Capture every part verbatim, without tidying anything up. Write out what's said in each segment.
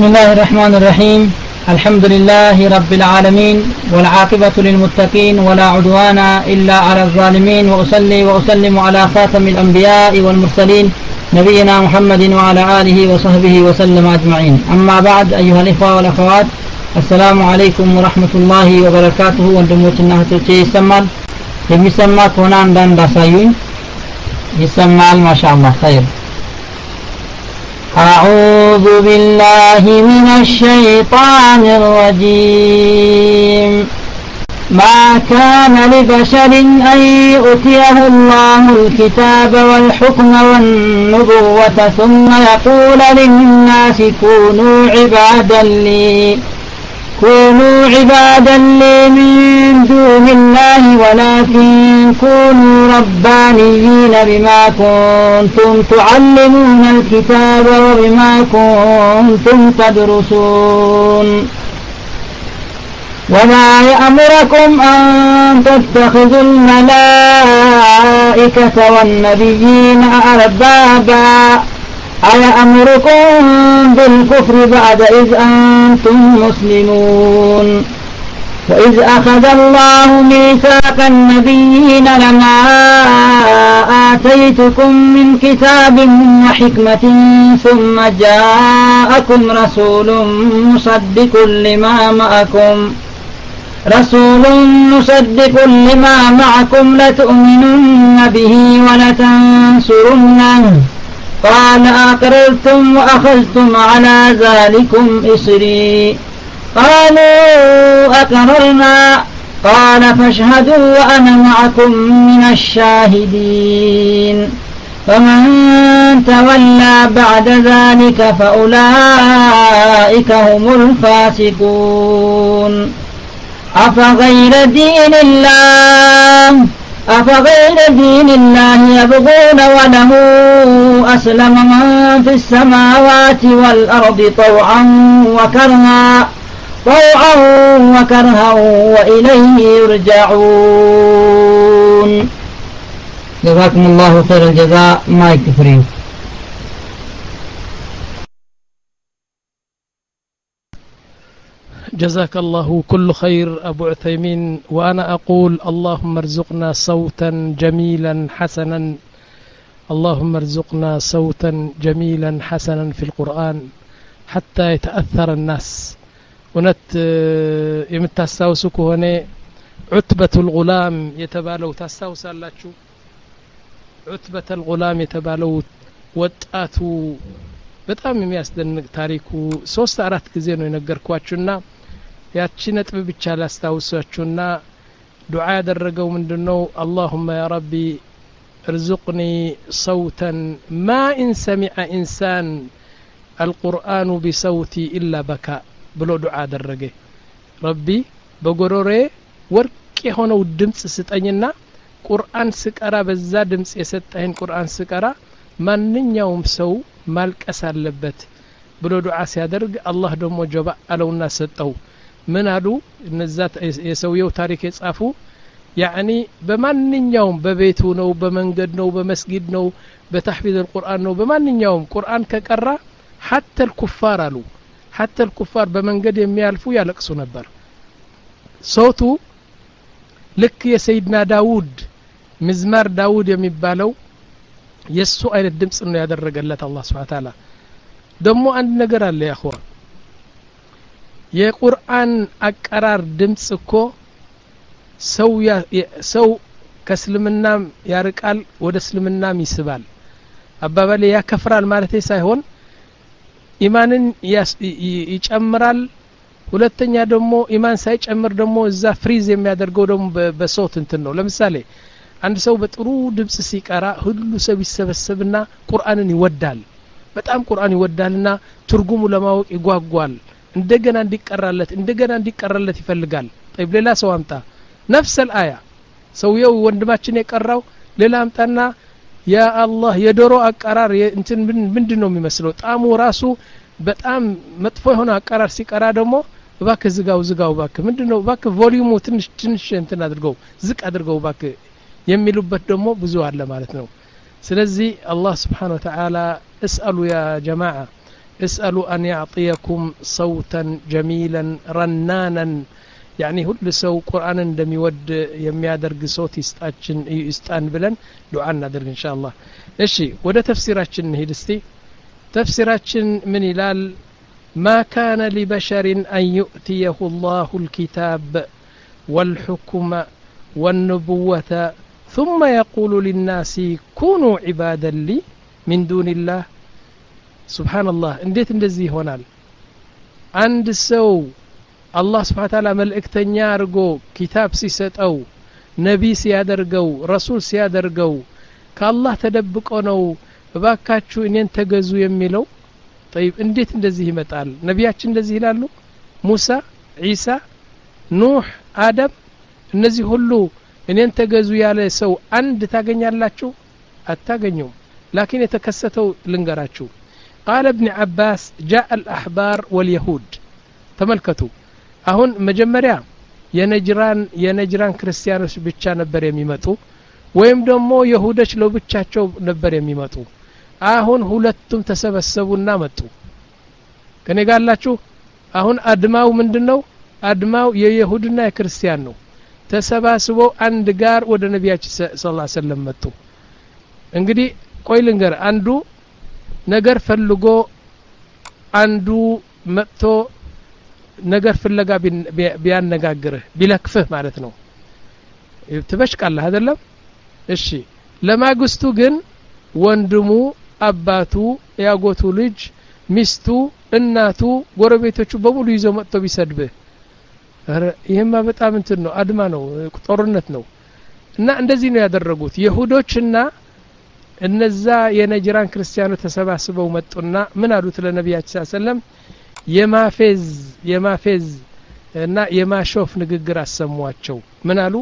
بسم الله الرحمن الرحيم. الحمد لله رب العالمين والعاقبة للمتقين ولا عدوان إلا على الظالمين، وأصلي وأسلم على خاتم الأنبياء والمرسلين نبينا محمد وعلى آله وصحبه وسلم أجمعين. أما بعد، أيها الإخوة والأخوات، السلام عليكم ورحمة الله وبركاته. وندموتنا هتوتي يسمال يسمى كونان دان داسايون يسمال ما شاء الله. خير. أعوذ بالله من الشيطان الرجيم. ما كان لبشر أن يؤتيه الله الكتاب والحكم والنبوة ثم يقول للناس كونوا عبادا لي كونوا عبادا لي من دون الله ولكن كونوا ربانيين بما كنتم تعلمون الكتاب وبما كنتم تدرسون وما يأمركم أن تتخذوا الملائكة والنبيين أربابا أيأمركم بالكفر بعد إذ أنتم مسلمون وإذ أخذ الله ميثاق النبيين لما آتيتكم من كتاب وحكمة ثم جاءكم رسول مصدق لما معكم رسول مصدق لما معكم لتؤمنن به ولتنصرنه قال أقررتم وأخذتم على ذلكم إصري قالوا أقررنا قال فاشهدوا وأنا معكم من الشاهدين فمن تولى بعد ذلك فأولئك هم الفاسقون أفغير دين الله أفغير دين الله يبغون وله أسلم من في السماوات والأرض طوعا وكرها طوعا وكرها وإليه يرجعون. جزاكم الله خير الجزاء. ما يكفرين. جزاك الله كل خير أبو عثيمين. وأنا أقول اللهم ارزقنا صوتا جميلا حسنا اللهم ارزقنا صوتا جميلا حسنا في القرآن حتى يتأثر الناس. ونت يمتاستاوسك هنا عتبة الغلام يتبالو تاستاوس اللاتشو عتبة الغلام يتبالو وطاتو በጣም የሚያስደንቅ ታሪኩ ሶስት አራት ጊዜ ነው የነገርኳችሁና ያቺ ነጥብ ብቻ ላስታውሳችሁና ዱዓ ያደረገው ምንድነው? اللهم يا ربي ارزقني صوتا ما إن سمع إنسان القرآن بصوتي إلا بكاء ብሎ ዱዓ አደረገ። ረቢ በጎሮሬ ወርቅ የሆነው ድምጽ ስጠኝና ቁርአን ስቀራ በዛ ድምጽ የሰጠህን ቁርአን ስቀራ ማንኛውም ሰው ማልቀስ አለበት ብሎ ዱዓ ሲያደርግ አላህ ደግሞ ጀባ አለውና ሰጠው። ምን አሉ እነዛ የሰውየው ታሪክ የጻፉ ያኒ በማንኛውም በቤቱ ነው፣ በመንገድ ነው፣ በመስጊድ ነው፣ በተህፊዝ القرآن ነው፣ በማንኛውም ቁርአን ከቀራ حتى الكفار አሉ حتى الكفار በመንገድ የሚያልፉ ያለቅሱ ነበር። ሶቱ ልክ የሰይድና ዳውድ መዝማር ዳውድ የሚባለው የሱ አይነት ድምጽ ነው ያደረገለት አላህ Subhanahu Wa Ta'ala። ደሞ አንድ ነገር አለ ያ ኹዋ የቁርአን አቀራር ድምጽ እኮ ሰው ሰው ከእስልምና ያርቃል ወደ እስልምና ይስባል። አባባሌ ያከፍራል ማለት ሳይሆን ኢማንን ይጨምራል። ሁለተኛ ደግሞ ኢማን ሳይጨምር ደግሞ እዛ ፍሪዝ የሚያደርገው ደግሞ በሶት እንትን ነው። ለምሳሌ አንድ ሰው በጥሩ ድምጽ ሲቀራ ሁሉ ሰው ይሰበሰብና ቁርአንን ይወዳል። በጣም ቁርአን ይወዳልና ትርጉሙ ለማወቅ ይጓጓል። እንደገና እንዲቀራለት እንደገና እንዲቀራለት ይፈልጋል። طيب ሌላ ሰው አምጣ نفس الآية ሰውየው ወንድማችን የቀራው ሌላ አምጣና ያ አላህ የዶሮ አቀራር እንትን ምንድነው የሚመስለው? ጣሙ ራሱ በጣም መጥፎ የሆነ አቀራር ሲቀራ ደግሞ እባክህ ዝጋው ዝጋው እባክህ ምንድነው እባክህ ቮሊዩሙ ትንሽ ትንሽ እንትን አድርገው ዝቅ አድርገው እባክህ የሚሉበት ደግሞ ብዙ አለ ማለት ነው። ስለዚህ አላህ Subhanahu Wa Ta'ala اسالوا يا جماعه اسألوا أن يعطيكم صوتا جميلا رنانا يعني هل سو قرآن عندما يود يميادرق صوت يستأجن يستأن بلن دعانا درق إن شاء الله إيشي وده تفسيراتشن هيدستي تفسيراتشن من إلال ما كان لبشر أن يؤتيه الله الكتاب والحكم والنبوة ثم يقول للناس كونوا عبادا لي من دون الله سبحان الله انديت اندزي هونال عند سو الله سبحانه وتعالى ملئكتنيا አርጎ كتاب ሲሰጠው ነቢ ሲያደርገው ረሱል ሲያደርገው ከአላህ ተደብቆ ነው እባካችሁ እኔን ተገዙ የሚለው طيب እንዴት እንደዚህ ይመጣል ነቢያችን እንደዚህ ይላሉ ሙሳ ኢሳ ኑህ አደም እነዚህ ሁሉ እኔን ተገዙ ያለ ሰው አንድ ታገኛላችሁ አታገኙም لكن የተከሰተው ልንገራችሁ قال ابن عباس جاء الأحبار واليهود تملكتوا አሁን መጀመሪያ የነጅራን የነጅራን ክርስቲያኖች ብቻ ነበር የሚመጡ ወይም ደግሞ ይሁዶች ለብቻቸው ነበር የሚመጡ አሁን ሁለቱም ተሰበሰቡና መጡ ከኔ ጋርላችሁ አሁን አድማው ምንድነው አድማው የይሁድና የክርስቲያን ነው ተሰባስበው አንድ ጋር ወደ ነቢያችን ሰለላሁ ዐለይሂ ወሰለም መጡ እንግዲህ ቆይ ልንገር አንዱ ነገር ፈልጎ አንዱ መጥቶ ነገር ፍለጋ ቢያነጋግርህ ቢለክፍህ ማለት ነው ትበሽቃለህ አይደለም እሺ ለማግስቱ ግን ወንድሙ አባቱ ያጎቱ ልጅ ሚስቱ እናቱ ጎረቤቶቹ በሙሉ ይዘው መጥቶ ቢሰድብህ አረ ይሄማ በጣም እንትን ነው አድማ ነው ጦርነት ነው እና እንደዚህ ነው ያደረጉት ይሁዶችና እነዛ የነጅራን ክርስቲያኖች ተሰባስበው መጡና ምን አሉት ለነቢያችን ሰለላሁ ዐለይሂ ወሰለም የማፌዝ የማፌዝ እና የማሾፍ ንግግር አሰሟቸው ምን አሉ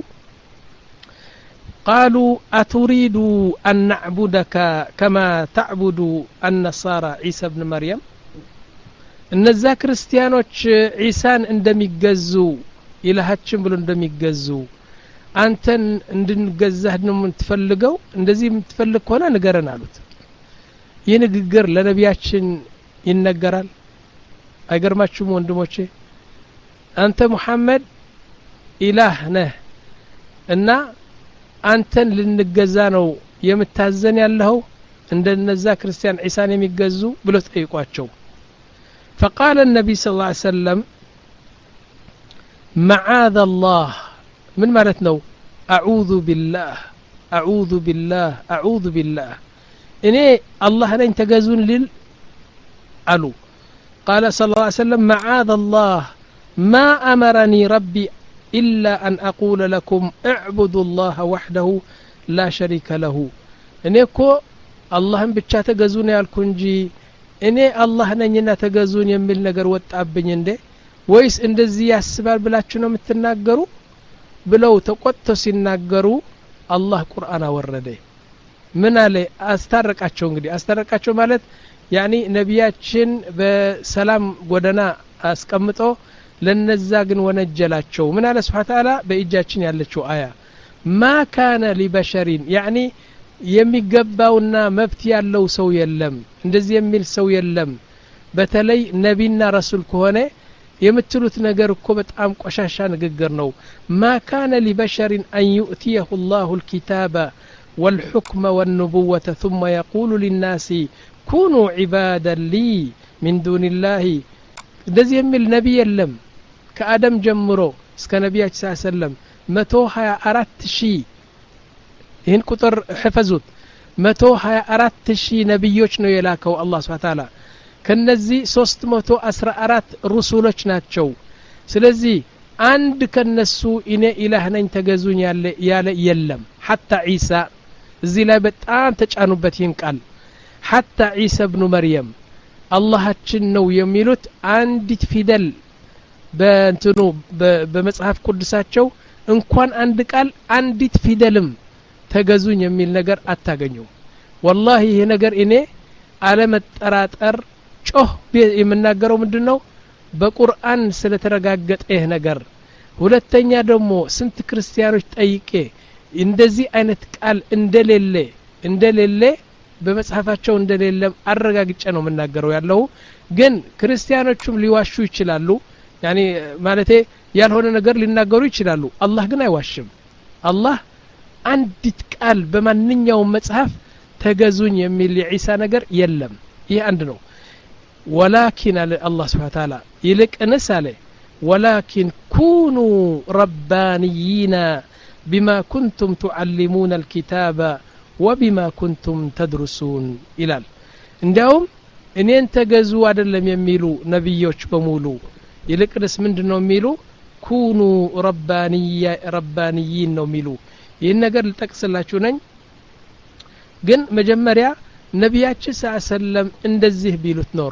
قالوا أتريد أن نعبدك كما تعبد النصارى عيسى ابن مريم እነዛ ክርስቲያኖች ዒሳን እንደሚገዙ ኢላሃችን ብሎ እንደሚገዙ አንተን እንድንገዛህ ነው የምትፈልገው እንደዚህ የምትፈልግ ከሆነ ንገረን አሉት ይህ ንግግር ለነቢያችን ይነገራል አይገርማችሁም ወንድሞቼ አንተ ሙሐመድ ኢላህ ነህ እና አንተን ልንገዛ ነው የምታዘን ያለው እንደነዛ ክርስቲያን ዒሳን የሚገዙ ብሎ ጠይቋቸው فقال النبي صلى الله عليه وسلم معاذ الله من معناتنا أعوذ بالله أعوذ بالله أعوذ بالله إني الله لا ينتجزون لل قالوا قال صلى الله عليه وسلم معاذ الله ما أمرني ربي إلا أن أقول لكم اعبدوا الله وحده لا شريك له إني كو اللهم بتشاتجزون يالكونجي እኔ አላህ ነኝና ተገዙን የሚል ነገር ወጣብኝ እንዴ ወይስ እንደዚህ ያስባል ብላችሁ ነው የምትናገሩ ብለው ተቆጥተው ሲናገሩ አላህ ቁርአን አወረደ ምን አለ አስተረቃቸው እንግዲህ አስተረቃቸው ማለት ያኒ ነቢያችን በሰላም ጎደና አስቀምጦ ለነዛ ግን ወነጀላቸው ምን አለ Subhanahu Ta'ala በእጃችን ያለችው አያ ما كان لبشر يعني የሚገባውና መብት ያለው ሰው የለም እንደዚህ የሚል ሰው የለም በተለይ ነቢና ረሱል ከሆነ የምትሉት ነገር እኮ በጣም ቆሻሻ ንግግር ነው ما كان لبشر أن يؤتيه الله الكتاب والحكم والنبوة ثم يقول للناس كونوا عبادا لي من دون الله እንደዚህ የሚል ነብይ የለም ከአደም ጀምሮ እስከ ነቢያችን ሰለላሁ ዐለይሂ ወሰለም መቶ ሃያ አራት ሺህ ይህን ቁጥር حفظوት መቶ ሃያ አራት ሺህ ነብዮች ነው የላከው አላህ Subhanahu Ta'ala ከነዚህ ሶስት መቶ አስራ አራት ሩሱሎች ናቸው ስለዚህ አንድ ከነሱ እኔ ኢላህ ነኝ ተገዙኝ ያለ ያለ የለም حتى عيسى እዚህ ላይ በጣም ተጫኑበት ይህን ቃል حتى عيسى ابن مريم አላህችን ነው የሚሉት አንዲት ፊደል በእንትኑ በመጽሐፍ ቅዱሳቸው እንኳን አንድ ቃል አንዲት ፊደልም ተገዙኝ የሚል ነገር አታገኙ والله ይሄ ነገር እኔ አለመጠራጠር ጮህ የምናገረው ምንድነው በቁርአን ስለተረጋገጠ ይሄ ነገር ሁለተኛ ደግሞ ስንት ክርስቲያኖች ጠይቄ እንደዚህ አይነት ቃል እንደሌለ እንደሌለ በመጽሐፋቸው እንደሌለም አረጋግጬ ነው መናገረው ያለው ግን ክርስቲያኖቹም ሊዋሹ ይችላሉ ያኒ ማለቴ ያልሆነ ነገር ሊናገሩ ይችላሉ አላህ ግን አይዋሽም አላህ አንዲት ቃል በማንኛውም መጽሐፍ ተገዙኝ የሚል የኢሳ ነገር የለም ይሄ አንድ ነው ولكن الله سبحانه وتعالى يلك نساله ولكن كونوا ربانيين بما كنتم تعلمون الكتاب وبما كنتم تدرسون ይላል እንዲያውም እኔን ተገዙ አይደለም የሚሉ ነብዮች በሙሉ ይልቅስ ምንድነው የሚሉ ኩኑ ረባኒያ ረባኒይን ነው የሚሉ ይሄን ነገር ልጠቅስላችሁ ነኝ ግን መጀመሪያ ነብያችን ሰለም እንደዚህ ቢሉት ኖሮ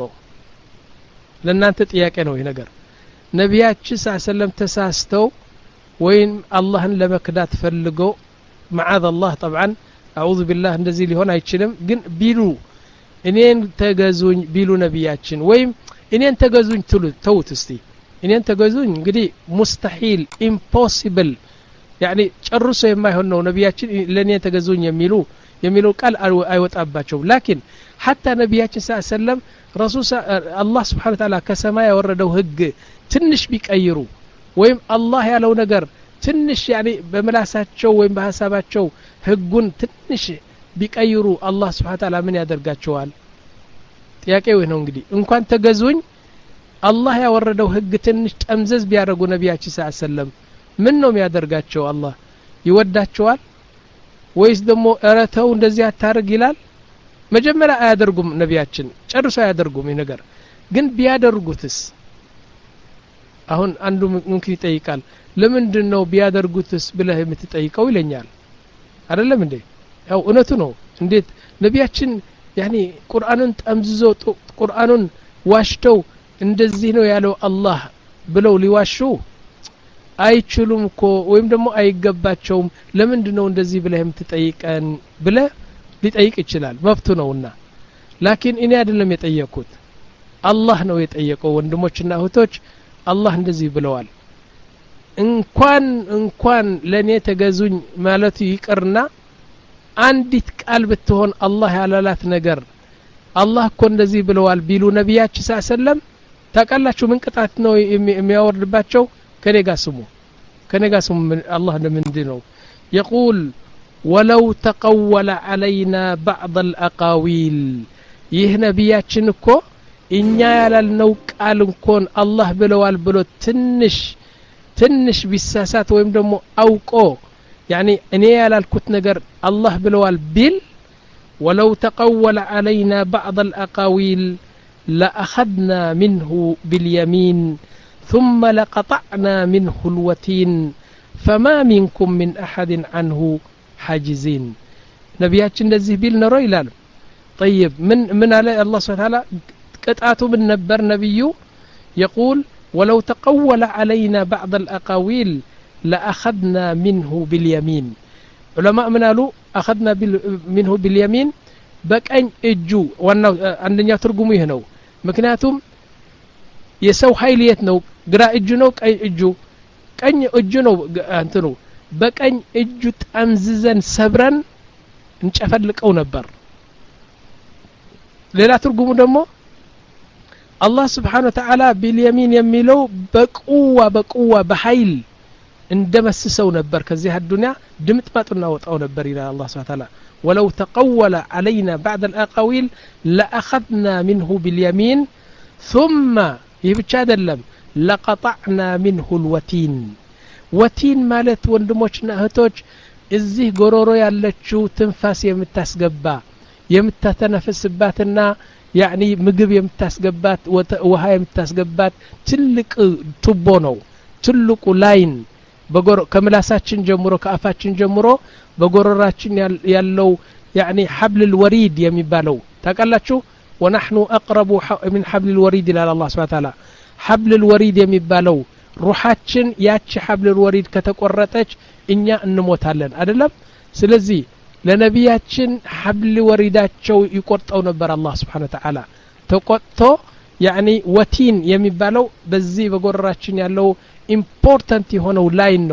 ለእናንተ ጥያቄ ነው ይሄ ነገር ነብያችን ሰለም ተሳስተው ወይም አላህን ለመክዳት ፈልገው معاذ الله طبعا اعوذ بالله እንደዚህ ሊሆን አይችልም ግን ቢሉ እኔን ተገዙኝ ቢሉ ነብያችን ወይም እኔን ተገዙኝ ትሉ ተውት እስቲ እኔን ተገዙኝ እንግዲህ ሙስተሂል ኢምፖሲብል يعني ጨርሶ የማይሆን ነው ነብያችን ለኔ ተገዙኝ የሚሉ የሚለው ቃል አይወጣባቸው ላኪን حتى ነብያችን ሰለም ረሱል አላህ Subhanahu Wa Ta'ala ከሰማይ ያወረደው ህግ ትንሽ ቢቀይሩ ወይም አላህ ያለው ነገር ትንሽ يعني በመላሳቸው ወይም በሐሳባቸው ህጉን ትንሽ ቢቀይሩ አላህ Subhanahu Wa Ta'ala ምን ያደርጋቸዋል ጥያቄው ነው እንግዲህ እንኳን ተገዙኝ አላህ ያወረደው ህግ ትንሽ ጠምዘዝ ቢያደርጉ ነብያችን ሰለም ምን ነው የሚያደርጋቸው አላህ ይወዳቸዋል ወይስ ደሞ አረተው እንደዚህ አታርግ ይላል መጀመሪያ አያደርጉም ነብያችን ጨርሶ አያደርጉም ይሄ ነገር ግን ቢያደርጉትስ አሁን አንዱ ምንክ ይጠይቃል ለምንድነው ቢያደርጉትስ ብለህ የምትጠይቀው ይለኛል አይደለም እንዴ ያው እውነቱ ነው እንዴት ነብያችን يعني ቁርአንን ጠምዝዞ ቁርአንን ዋሽተው እንደዚህ ነው ያለው አላህ ብለው ሊዋሹ አይችሉም እኮ ወይም ደግሞ አይገባቸውም ለምንድነው እንደዚህ ብለህ የምትጠይቀን ብለህ ሊጠይቅ ይችላል መብቱ ነውና ላኪን እኔ አይደለም የጠየቁት አላህ ነው የጠየቀው ወንድሞችና እህቶች አላህ እንደዚህ ብለዋል እንኳን እንኳን ለኔ ተገዙኝ ማለት ይቅርና አንዲት ቃል ብትሆን አላህ ያላላት ነገር አላህ እኮ እንደዚህ ብለዋል ቢሉ ነብያችን ሰለም ታቃላችሁ ምን ቅጣት ነው የሚያወርድባቸው ከኔጋ ስሙ ከኔጋ ስሙ አላህ እንደምንድነው يقول ولو تقول علينا بعض الاقاويل ይህ ነብያችን እኮ እኛ ያላልነው ቃል እንኳን አላህ ብለዋል ብሎ ትንሽ ትንሽ ቢሳሳት ወይም ደግሞ አውቆ يعني እኔ ያላልኩት ነገር አላህ ብለዋል ቢል ولو تقول علينا بعض الاقاويل لاخذنا منه باليمين ثم لقطعنا منه الوتين فما منكم من احد عنه حاجزين ነብያችን እንደዚህ ቢል ነው ይላል طيب من من على الله سبحانه وتعالى قطعته من نبر نبيه يقول ولو تقول علينا بعض الاقاويل لاخذنا منه باليمين علماء من قالوا اخذنا منه باليمين በቀኝ እጁ ዋናው አንደኛ ትርጉሙ ይሄ ነው ምክንያቱም የሰው ኃይል የት ነው ግራ እጁ ነው ቀኝ እጁ ቀኝ እጁ ነው እንትኑ በቀኝ እጁ ጠምዝዘን ሰብረን እንጨፈልቀው ነበር ሌላ ትርጉሙ ደግሞ አላህ Subhanahu Wa Ta'ala باليمين የሚለው በቁዋ በቁዋ በኃይል እንደመስሰው ነበር ከዚህ አዱንያ ድምጥ ማጥና ወጣው ነበር ይላል አላህ Subhanahu Wa Ta'ala ولو تقول علينا بعد الاقاويل لاخذنا منه باليمين ثم ይብቻ አይደለም لقطعنا منه الوتين وتين ማለት ወንድሞችና እህቶች እዚህ ጎሮሮ ያለችው ትንፋስ የምታስገባ የምታተነፍስባትና يعني ምግብ የምታስገባት ውሃ የምታስገባት ትልቅ ቱቦ ነው ትልቁ ላይን በጎሮ ከምላሳችን ጀምሮ ከአፋችን ጀምሮ በጎሮራችን ያለው يعني حبل الوريد የሚባለው ታቃላችሁ ونحن اقرب من حبل الوريد الى الله سبحانه وتعالى حبل الوريد የሚባለው ሩሃችን ያቺ حبل الوريد ከተቆረጠች እኛ እንሞታለን አይደለም ስለዚህ ለነብያችን حبل ወሪዳቸው ይቆርጠው ነበር አላህ Subhanahu Wa Ta'ala ተቆጥቶ يعني ወቲን የሚባለው በዚህ በጎሮራችን ያለው ኢምፖርታንት የሆነው ላይን ነው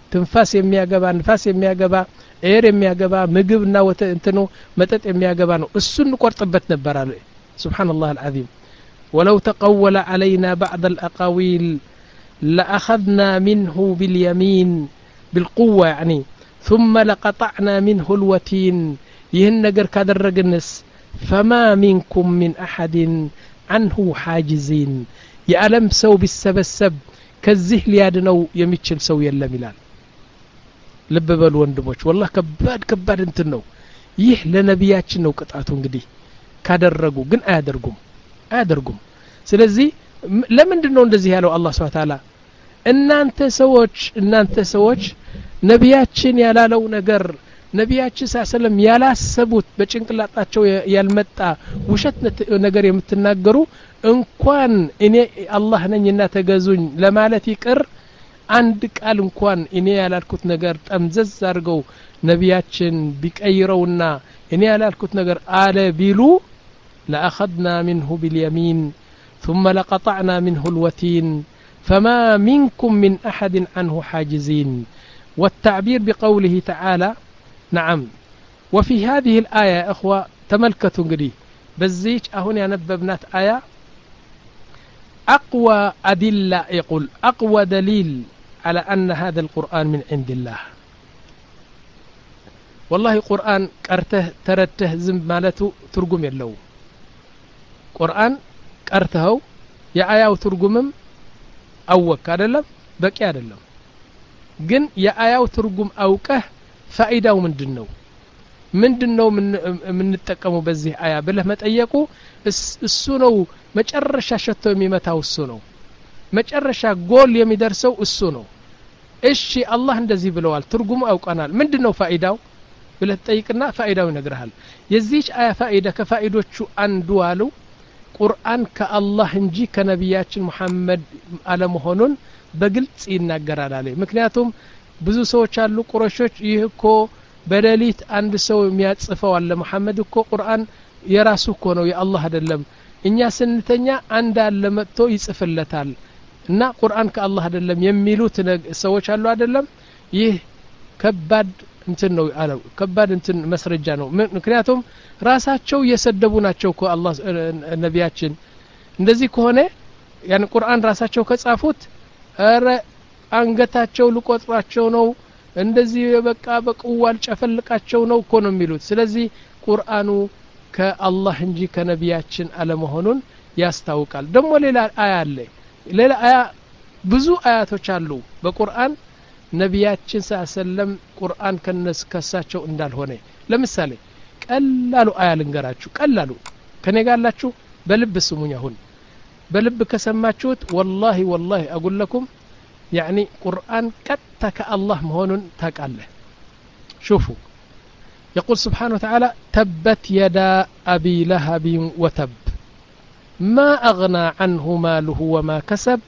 ትንፋስ የሚያገባ ንፋስ የሚያገባ ኤር የሚያገባ ምግብና ወተ እንትኑ መጠጥ የሚያገባ ነው እሱን ቆርጥበት ነበር አለ ሱብሃንአላህ አልዓዚም ولو تقول علينا بعض الأقاويل لأخذنا منه باليمين بالقوة يعني ثم لقطعنا منه الوتين ይህን ነገር ካደረግንስ فما منكم من أحد عنه حاجزين የዓለም ሰው ቢሰበሰብ ከዚህ ሊያድነው የሚችል ሰው የለም ይላል ልብ በሉ ወንድሞች والله ከባድ ከባድ እንትን ነው ይህ ለነቢያችን ነው ቅጣቱ እንግዲህ ካደረጉ ግን አያደርጉም አያደርጉም ስለዚህ ለምንድን ነው እንደዚህ ያለው አላህ Subhanahu Wa Ta'ala እናንተ ሰዎች እናንተ ሰዎች ነቢያችን ያላለው ነገር ነቢያችን ሰለም ያላሰቡት በጭንቅላታቸው ያልመጣ ውሸት ነገር የምትናገሩ እንኳን እኔ አላህ ነኝና ተገዙኝ ለማለት ይቅር አንድ ቃል እንኳን እኔ ያላልኩት ነገር ጠምዘዝ አድርገው ነቢያችን ቢቀይረውና እኔ ያላልኩት ነገር አለ ቢሉ لأخذنا منه باليمين ثم لقطعنا منه الوتين فما منكم من أحد عنه حاجزين والتعبير بقوله تعالى نعم وفي هذه الآية يا أخوة تملكتوا قدي بزيج أهون ينببنات آية أقوى أدلة يقول أقوى دليل على أن هذا القرآن من عند الله والله قرآن قرته ترته زم مالته ترجم يلو قرآن قرته يا آية وترجمم أوك أدلم بكي أدلم جن يا آية وترجم أوكه فائدة ومن ነው ምንድነው ምን ምን ተጠቀመው በዚህ አያ ብለህ መጠየቁ እሱ ነው መጨረሻ ሸቶ የሚመታው እሱ ነው መጨረሻ ጎል የሚደርሰው እሱ ነው እሺ አላህ እንደዚህ ብለዋል ትርጉሙ አውቀናል ምንድነው ፋይዳው ብለህ ጠይቅና ፋይዳው ይነግርሃል የዚህ አያ ፋይዳ ከፋይዶቹ አንዱ አሉ ቁርአን ከአላህ እንጂ ከነቢያችን መሐመድ አለመሆኑን በግልጽ ይናገራል አለ ምክንያቱም ብዙ ሰዎች አሉ ቁረሾች ይህ እኮ በሌሊት አንድ ሰው የሚያጽፈው አለ መሐመድ እኮ ቁርአን የራሱ እኮ ነው የአላህ አይደለም እኛ ስንተኛ አንድ አለ መጥቶ ይጽፍለታል እና ቁርአን ከአላህ አይደለም የሚሉት ሰዎች አሉ አይደለም ይህ ከባድ እንትን ነው አለው ከባድ እንትን መስረጃ ነው ምክንያቱም ራሳቸው እየሰደቡ ናቸው እኮ አላህ ነቢያችን እንደዚህ ከሆነ ያን ቁርአን ራሳቸው ከጻፉት አረ አንገታቸው ልቆጥራቸው ነው እንደዚህ በቃ በቁዋል ጨፈልቃቸው ነው እኮ ነው የሚሉት ስለዚህ ቁርአኑ ከአላህ እንጂ ከነቢያችን አለመሆኑን ያስታውቃል ደግሞ ሌላ አያ አለ ሌላ አያ ብዙ አያቶች አሉ በቁርአን ነቢያችን ሰለም ቁርአን ከነስ ከሳቸው እንዳልሆነ ለምሳሌ ቀላሉ አያ ልንገራችሁ ቀላሉ ከኔ ጋር አላችሁ በልብ ስሙኝ አሁን በልብ ከሰማችሁት والله والله اقول لكم يعني قرآن كتك الله مهون تقاله شوفوا يقول سبحانه وتعالى تبت يدا أبي لهب وتب ما أغنى عنه ماله وما كسب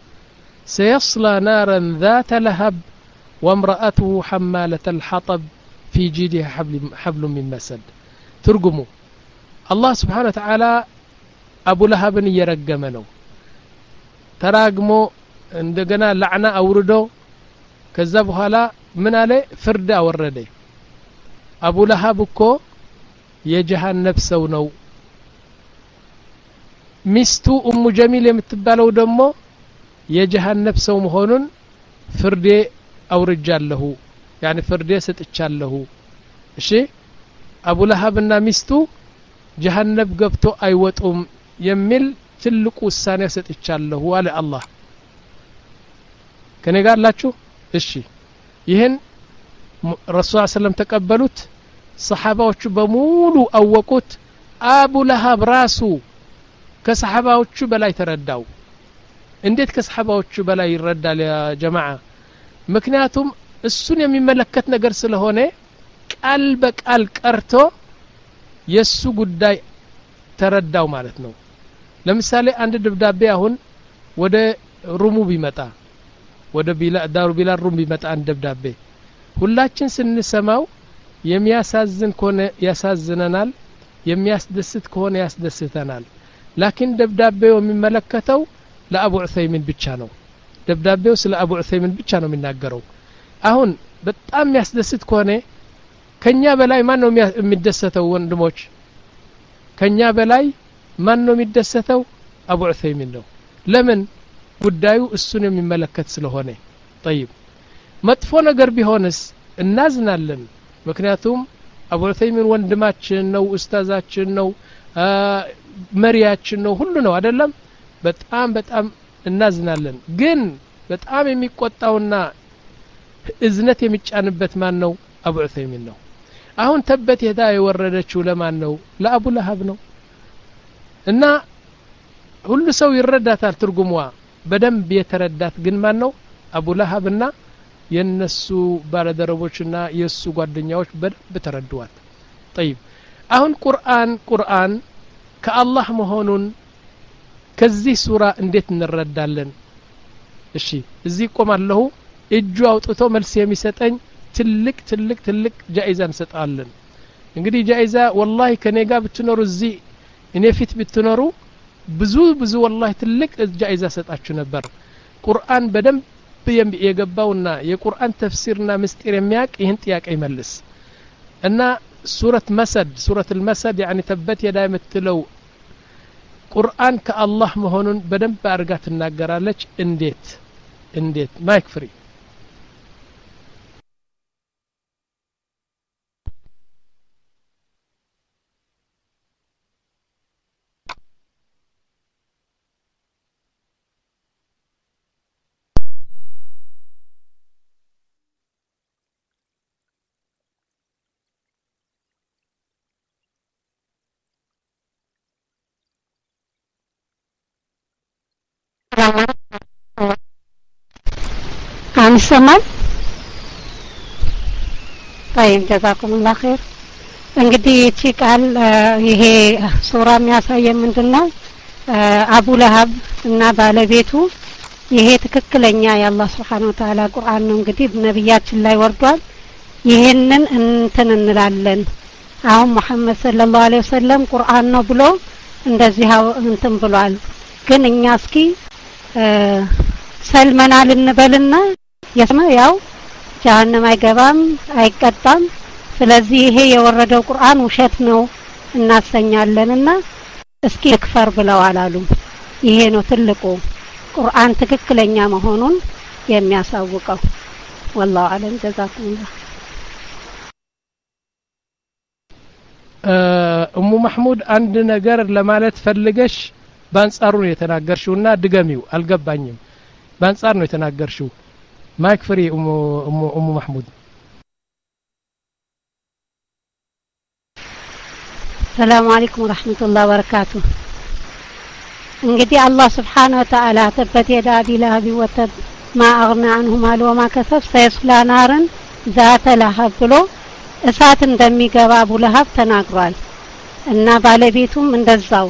سيصلى نارا ذات لهب وامرأته حمالة الحطب في جيدها حبل, حبل من مسد ترجموا الله سبحانه وتعالى أبو لهب يرجمنه تراجموا እንደገና ለዕና አውርዶ ከዛ በኋላ ምን አለ ፍርድ አወረደ አቡ ለሃብ እኮ የጀሃነም ሰው ነው ሚስቱ ኡሙ ጀሚል የምትባለው ደግሞ የጀሃነም ሰው መሆኑን ፍርዴ አውርጃለሁ يعني ፍርዴ ሰጥቻለሁ እሺ አቡ ለሃብና ሚስቱ ጀሃነም ገብቶ አይወጡም የሚል ትልቁ ውሳኔ ሰጥቻለሁ አለ አላህ ከኔ ጋር አላችሁ እሺ ይሄን ረሱል ሰለም ተቀበሉት ሰሃባዎቹ በሙሉ አወቁት አቡ ለሃብ ራሱ ከሰሃባዎቹ በላይ ተረዳው እንዴት ከሰሃባዎቹ በላይ ይረዳል ያ ጀማዓ ምክንያቱም እሱን የሚመለከት ነገር ስለሆነ ቃል በቃል ቀርቶ የሱ ጉዳይ ተረዳው ማለት ነው ለምሳሌ አንድ ደብዳቤ አሁን ወደ ሩሙ ቢመጣ ወደ ቢላ ዳሩ ቢላ ሩም ቢመጣ አንድ ደብዳቤ ሁላችን ስንሰማው የሚያሳዝን ከሆነ ያሳዝነናል የሚያስደስት ከሆነ ያስደስተናል ላኪን ደብዳቤው የሚመለከተው ለአቡ ዑሰይሚን ብቻ ነው ደብዳቤው ስለ አቡ ዑሰይሚን ብቻ ነው የሚናገረው አሁን በጣም የሚያስደስት ከሆነ ከኛ በላይ ማን ነው የሚደሰተው ወንድሞች ከኛ በላይ ማን ነው የሚደሰተው አቡ ዑሰይሚን ነው ለምን ጉዳዩ እሱን የሚመለከት ስለሆነ طيب መጥፎ ነገር ቢሆንስ እናዝናለን ምክንያቱም አቡ ዑሰይሚን ወንድማችን ነው ኡስታዛችን ነው መሪያችን ነው ሁሉ ነው አይደለም በጣም በጣም እናዝናለን ግን በጣም የሚቆጣውና እዝነት የሚጫንበት ማን ነው አቡ ዑሰይሚን ነው አሁን ተበት የዳ የወረደችው ለማን ነው ለአቡ ለሃብ ነው እና ሁሉ ሰው ይረዳታል ትርጉሟ በደንብ የተረዳት ግን ማን ነው አቡ ለሃብና የነሱ ባለደረቦችና የሱ ጓደኛዎች በደንብ ተረዱዋት طيب አሁን ቁርአን ቁርአን ከአላህ መሆኑን ከዚህ ሱራ እንዴት እንረዳለን እሺ እዚህ ቆማለሁ እጁ አውጥቶ መልስ የሚሰጠኝ ትልቅ ትልቅ ትልቅ ጃኢዛ እንሰጣለን እንግዲህ ጃኢዛ والله ከኔጋ ብትኖሩ እዚህ እኔ ፊት ብትኖሩ ብዙ ብዙ والله ትልቅ ጃኢዛ ሰጣችሁ ነበር ቁርአን በደንብ የገባውና የቁርአን ተፍሲርና ምስጢር የሚያቅ ይህን ጥያቄ ይመልስ እና ሱረት መስድ ሱረት المسد يعني ተበት የዳ የምትለው ቁርአን ከአላህ መሆኑን በደንብ አርጋ ትናገራለች እንዴት እንዴት ማይክ ፍሪ አንሰማል طيب جزاكم الله خير እንግዲህ እቺ ቃል ይሄ ሱራ የሚያሳየው ምንድነው አቡ ለሃብ እና ባለቤቱ ይሄ ትክክለኛ የአላህ Subhanahu Wa Ta'ala ቁርአን ነው እንግዲህ ነብያችን ላይ ወርዷል ይሄንን እንትን እንላለን አሁን መሐመድ ሰለላሁ ዐለይሂ ወሰለም ቁርአን ነው ብሎ እንደዚህ እንትን ብሏል ግን እኛ እስኪ ሰልመናል እንበልና የስማ ያው ጀሃነም አይገባም አይቀጣም ስለዚህ ይሄ የወረደው ቁርአን ውሸት ነው እናሰኛለንና እስኪ ክፈር ብለው አላሉ ይሄ ነው ትልቁ ቁርአን ትክክለኛ መሆኑን የሚያሳውቀው والله اعلم جزاكم الله ኡሙ መህሙድ አንድ ነገር ለማለት ፈልገሽ ባንጻሩ ነው የተናገርሽውና ድገሚው አልገባኝም ባንጻር ነው የተናገርሽው ማይክ ፍሪ ኡሙ ኡሙ መህሙድ ሰላም አለይኩም ወራህመቱላሂ ወበረካቱ እንግዲህ አላህ Subhanahu Wa Ta'ala ተበት የዳ አቢ ለሃብ ወተብ ما اغنى عنه ماله وما كسب سيصلى نارا ذات لهب ብሎ እሳት እንደሚገባ አቡ ለሃብ ተናግሯል እና ባለቤቱም እንደዛው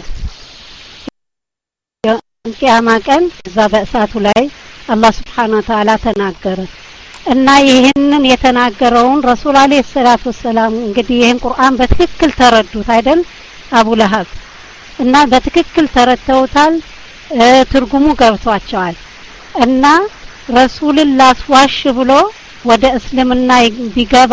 ቂያማ ቀን እዛ በእሳቱ ላይ አላህ Subhanahu Wa Ta'ala ተናገረ እና ይሄንን የተናገረውን ረሱል አለይሂ ሰላቱ ሰላም እንግዲህ ይሄን ቁርአን በትክክል ተረዱት አይደል አቡ ለሃብ እና በትክክል ተረድተውታል ትርጉሙ ገብቷቸዋል እና ረሱልን ላስዋሽ ብሎ ወደ እስልምና ቢገባ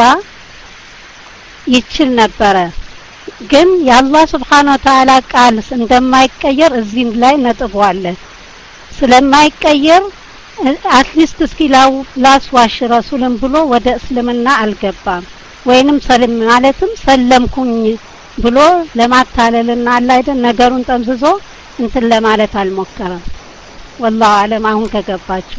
ይችል ነበረ ግን የአላህ Subhanahu Wa Ta'ala ቃል እንደማይቀየር እዚህ ላይ ነጥቡ አለ ስለማይቀየር አትሊስት እስኪ ላስዋሽ ረሱልን ብሎ ወደ እስልምና አልገባም ወይንም ሰለም ማለትም ሰለምኩኝ ብሎ ለማታለልና አላይደ ነገሩን ጠምዝዞ እንትን ለማለት አልሞከረም والله اعلم አሁን ከገባችሁ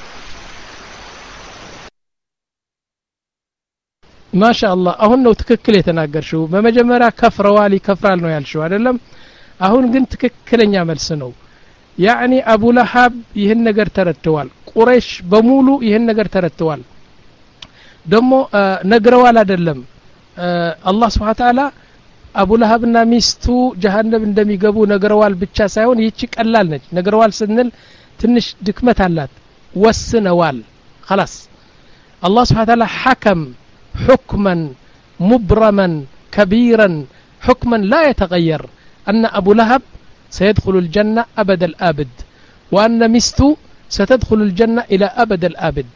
ማሻአላህ አሁን ነው ትክክል የተናገርሽው በመጀመሪያ ከፍረዋል ይከፍራል ነው ያልሽው አይደለም አሁን ግን ትክክለኛ መልስ ነው ያኒ አቡ ለሃብ ይሄን ነገር ተረድተዋል ቁረይሽ በሙሉ ይሄን ነገር ተረድተዋል ደሞ ነግረዋል አይደለም አላህ Subhanahu Wa Ta'ala አቡ ለሃብና ሚስቱ ጀሃነም እንደሚገቡ ነግረዋል ብቻ ሳይሆን ይቺ ቀላል ነች ነግረዋል ስንል ትንሽ ድክመት አላት ወስነዋል خلاص الله سبحانه وتعالى حكم حكما مبرما كبيرا حكما لا يتغير أن أبو لهب سيدخل الجنة أبد الآبد وأن مستو ستدخل الجنة إلى أبد الآبد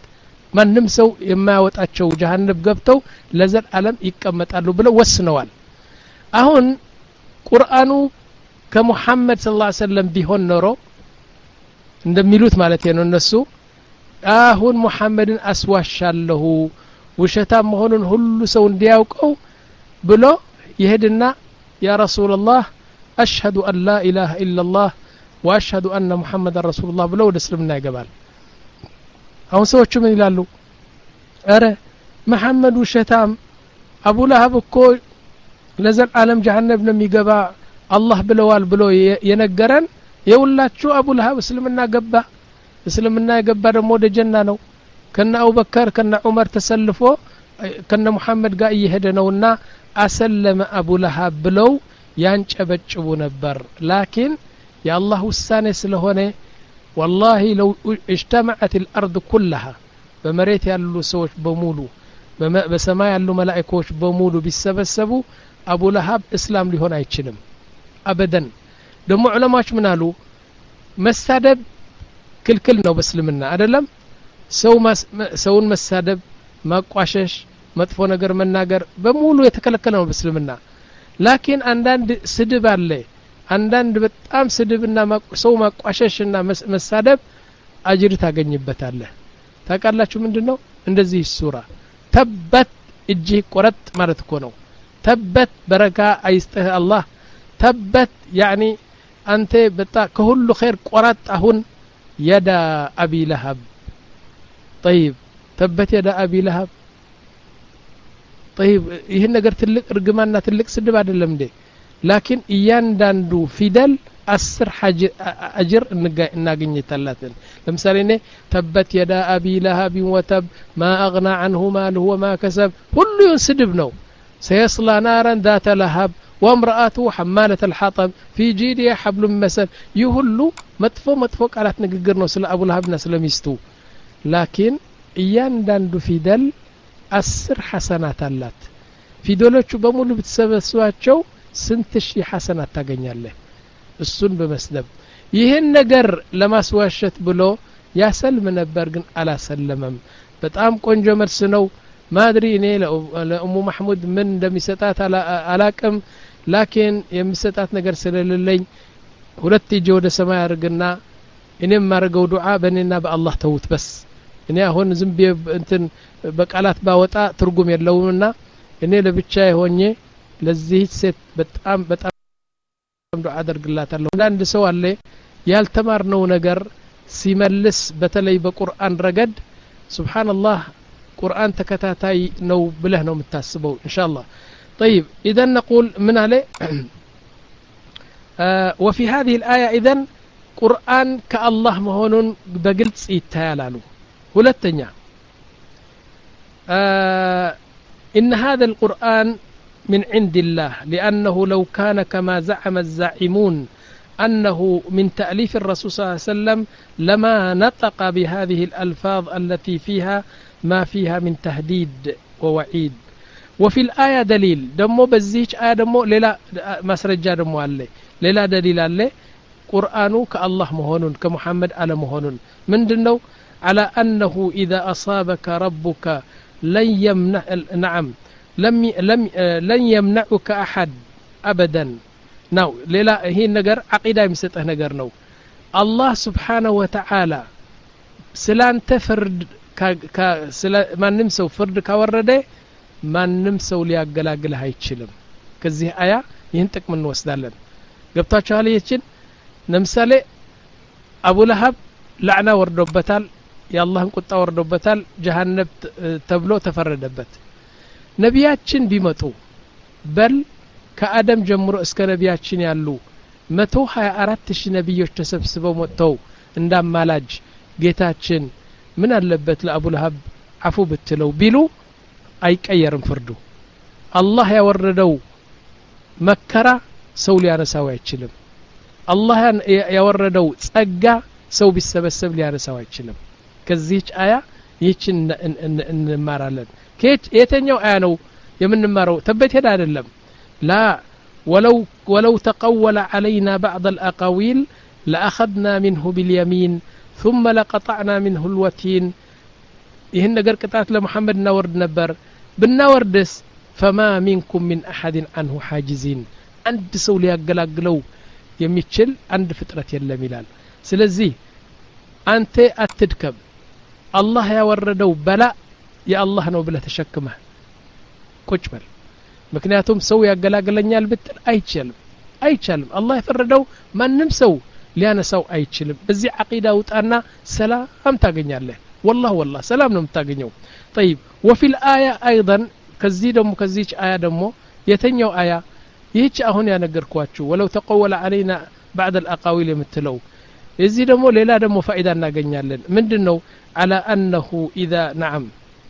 ማንም ሰው የማያወጣቸው ጀሃነም ገብተው ለዘላለም ይቀመጣሉ ብለው ወስነዋል አሁን ቁርአኑ ከሙሐመድ ሰለላሁ ዐለይሂ ወሰለም ቢሆን ኖሮ እንደሚሉት ማለት ነው እነሱ አሁን ሙሐመድን አስዋሻለሁ ውሸታም መሆኑን ሁሉ ሰው እንዲያውቀው ብሎ ይሄድና ያ ረሱላህ አሽሀዱ አን ላ ኢላሃ ኢላላህ ወአሽሀዱ አነ ሙሐመደን ረሱሉላህ ብሎ ወደ እስልምና ይገባል አሁን ሰዎቹ ምን ይላሉ አረ መሐመድ ውሸታም አቡ ለሀብ እኮ ለዘላለም ጀሃነም ነው የሚገባ አላህ ብለዋል ብሎ የነገረን የውላችሁ አቡ ለሀብ እስልምና ገባ እስልምና የገባ ደግሞ ወደ ጀና ነው ከነ አቡበከር ከነ ዑመር ተሰልፎ ከነ ሙሐመድ ጋር እየሄደ ነውና አሰለመ አቡ ለሀብ ብለው ያንጨበጭቡ ነበር ላኪን የአላህ ውሳኔ ስለሆነ والله لو اجتمعت الارض كلها በመሬት ያሉ ሰዎች በሙሉ በሰማይ ያሉ መላእክቶች በሙሉ ቢሰበሰቡ አቡ ለሀብ እስላም ሊሆን አይችልም አበደን ደሞ ዑለማዎች ምን አሉ መሳደብ ክልክል ነው በእስልምና አይደለም ሰው ሰውን መሳደብ ማቋሸሽ መጥፎ ነገር መናገር በሙሉ የተከለከለ ነው በእስልምና ላኪን አንዳንድ ስድብ አለ አንዳንድ በጣም ስድብና ሰው ማቋሸሽና መሳደብ አጅር ታገኝበታለህ ታቃላችሁ ምንድነው እንደዚህ ሱራ ተበት እጅ ቆረጥ ማለት እኮ ነው ተበት በረካ አይስጥህ አላህ ተበት يعني አንተ በጣ ከሁሉ ኸይር ቆረጥ አሁን የዳ አቢ ለሀብ طيب ተበት የዳ አቢ ለሀብ طيب ይሄን ነገር ትልቅ እርግማና ትልቅ ስድብ አይደለም እንዴ لكن እያንዳንዱ ፊደል አስር አጅር እናገኝታላትን ለምሳሌ እኔ ተበት የዳ አቢ ለሀብ ወተብ ما اغنى عنه ماله وما كسب ሁሉ ስድብ ነው سيصلى نارا ذات لهب وامرأته حمالة الحطب في جيدها حبل من مسد يهሉ መጥፎ መጥፎ ቃላት ንግግር ነው ስለ አቡ ለሀብና ስለሚስቱ لكن እያንዳንዱ ፊደል አስር ሐሰናት አላት ፊደሎቹ በሙሉ ብትሰበስባቸው ስንት ሺህ ሐሰናት ታገኛለህ እሱን በመስደብ ይሄን ነገር ለማስዋሸት ብሎ ያሰልም ነበር ግን አላሰለመም በጣም ቆንጆ መልስ ነው ማድሪ እኔ ለኡሙ መህሙድ ምን እንደሚሰጣት አላቅም ላኪን የሚሰጣት ነገር ስለሌለኝ ሁለት እጄ ወደ ሰማይ አርግና እኔም ማርገው ዱዓ በእኔና በአላህ ተውት በስ እኔ አሁን ዝም እንትን በቃላት ባወጣ ትርጉም የለውምና እኔ ለብቻዬ ሆኜ ለዚህ ሴት በጣም በጣም ዱዓ አደርግላታለሁ አንድ ሰው አለ ያልተማርነው ነገር ሲመልስ በተለይ በቁርአን ረገድ ሱብሃንአላህ ቁርአን ተከታታይ ነው ብለህ ነው የምታስበው ኢንሻአላህ طيب اذا نقول من عليه آه وفي هذه الايه اذا قرآن كالله مهونن بقلص يتيالالو ሁለተኛ آه ان هذا القرآن من عند الله لأنه لو كان كما زعم الزاعمون أنه من تأليف الرسول صلى الله عليه وسلم لما نطق بهذه الألفاظ التي فيها ما فيها من تهديد ووعيد وفي الآية دليل دمو بزيج آية دمو ليلا مسرجة دمو عليه ليلا دليل عليه قرآنه كالله مهونون كمحمد على مهونون من دنو على أنه إذا أصابك ربك لن يمنع نعم لم لم لن يمنعك احد ابدا نو ليلا هي النجر عقيده يمسطه نجر نو الله سبحانه وتعالى سلانت فرد ك ማንም ሰው ፍርድ ካወረደ ማንም ሰው ሊያገላግልህ አይችልም ከዚህ አያ ይህን ጥቅም እንወስዳለን ገብታችኋል ይችን ለምሳሌ አቡ ለሀብ ለዕና ወርዶበታል የአላህን ቁጣ ወርዶበታል ጀሃነም ተብሎ ተፈረደበት ነቢያችን ቢመጡ በል ከአደም ጀምሮ እስከ ነቢያችን ያሉ መቶ ሃያ አራት ሺህ ነብዮች ተሰብስበው መጥተው እንዳማላጅ ጌታችን ምን አለበት ለአቡ ለሀብ አፉ ብትለው ቢሉ አይቀየርም ፍርዱ አላህ ያወረደው መከራ ሰው ሊያነሳው አይችልም አላህ ያወረደው ጸጋ ሰው ቢሰበሰብ ሊያነሳው አይችልም ከዚህች አያ ይችን እንማራለን كيت يتنيو آنو يمن مارو تبت هذا አይደለም لا ولو ولو تقول علينا بعض الأقاويل لأخذنا منه باليمين ثم لقطعنا منه الوتين ይህን ነገር ቅጣት ለሙሐመድ እናወርድ ነበር ብናወርድስ فما منكم من أحد عنه حاجزين አንድ ሰው ሊያገላግለው የሚችል አንድ ፍጥረት የለም ይላል ስለዚህ አንተ አትድከም አላህ ያወረደው በላ የአላህ ነው ብለህ ተሸክመህ ቁጭ በል ምክንያቱም ሰው ያገላግለኛል ብትል አይችልም አይችልም አላህ የፈረደው ማንም ሰው ሊያነሳው አይችልም በዚህ አቂዳ ውጣና ሰላም ታገኛለህ والله والله ሰላም ነው የምታገኘው طيب وفي الآية أيضا ከዚህ ደግሞ ከዚህች አያ ደግሞ የተኛው አያ ይህች አሁን ያነገርኳችሁ ወለው ተቀወለ علينا بعد الأقاويل የምትለው እዚህ ደግሞ ሌላ ደግሞ ፋይዳ እናገኛለን ምንድነው على أنه إذا نعم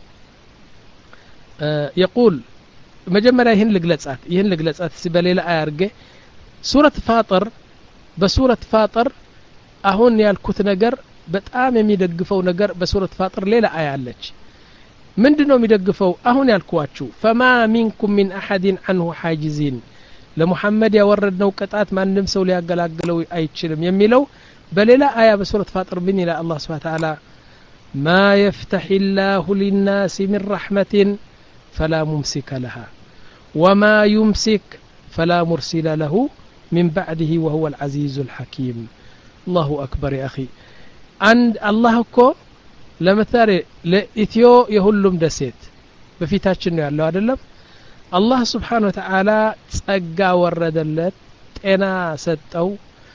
يقول መጀመሪያ ይህን ልግለጻት ይህን ልግለጻት በሌላ አያ አርገ ሱረት ፋጥር በሱረት ፋጥር አሁን ያልኩት ነገር በጣም የሚደግፈው ነገር በሱረት ፋጥር ሌላ አያ አለች ምንድነው የሚደግፈው አሁን ያልኳችሁ فما منكم من أحد عنه حاجزين ለሙሐመድ ያወረድነው ቅጣት ማንም ሰው ሊያገላግለው አይችልም የሚለው በሌላ አያ በሱረት ፋጥር ምን ይላል አላህ Subhanahu Wa Ta'ala ما يفتح الله للناس من رحمة فلا ممسك لها وما يمسك فلا مرسل له من بعده وهو العزيز الحكيم الله أكبر يا أخي عند الله كو ለምሳሌ ለኢትዮ የሁሉም ደሴት በፊታችን ነው ያለው አይደለም አላህ Subhanahu Wa Ta'ala ጸጋ ወረደለት ጤና ሰጠው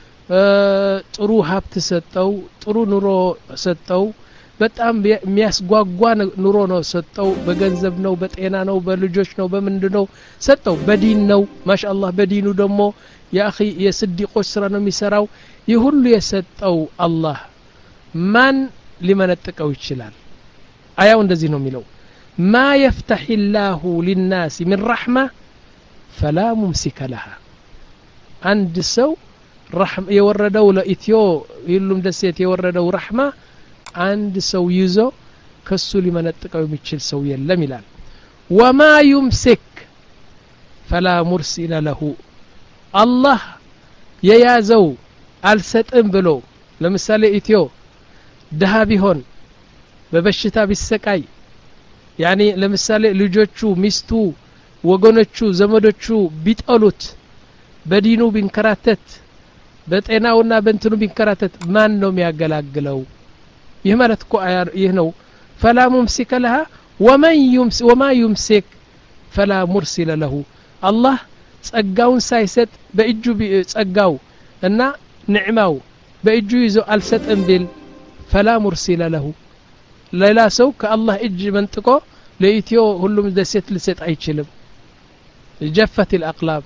ጥሩ ሀብት ሰጠው ጥሩ ኑሮ ሰጠው በጣም የሚያስጓጓ ኑሮ ነው ሰጠው በገንዘብ ነው በጤና ነው በልጆች ነው በምንድነው ሰጠው በዲን ነው ማሻአላህ በዲኑ ደግሞ ያ اخي የስዲቆች ስራ ነው የሚሰራው ይሁሉ የሰጠው አላህ ማን ሊመነጥቀው ይችላል አያው እንደዚህ ነው የሚለው ما يفتح الله للناس من رحمة فلا ممسك لها عند سو رحم يوردوا لإثيو يلوم دسيت يوردوا رحمة عند سو يزو كسو لمنطقه የሚችል ሰው የለም ይላል وما يمسك فلا مرسل له الله የያዘው አልሰጥም ብሎ ለምሳሌ ኢትዮ ደሃ ቢሆን በበሽታ ቢሰቃይ ያኒ ለምሳሌ ልጆቹ ሚስቱ ወገኖቹ ዘመዶቹ ቢጠሉት በዲኑ ቢንከራተት በጤናውና በእንትኑ ቢንከራተት ማን ነው የሚያገላግለው ይህ ማለት እኮ ይህ ነው فلا ممسك لها ومن يمسك وما يمسك فلا مرسل له الله ጸጋውን ሳይሰጥ በእጁ ጸጋው እና ንዕማው በእጁ ይዞ አልሰጥም ቢል فلا مرسل له ሌላ ሰው ከአላህ እጅ መንጥቆ ለኢትዮ ሁሉም ደሴት ልሰጥ አይችልም جفت الأقلام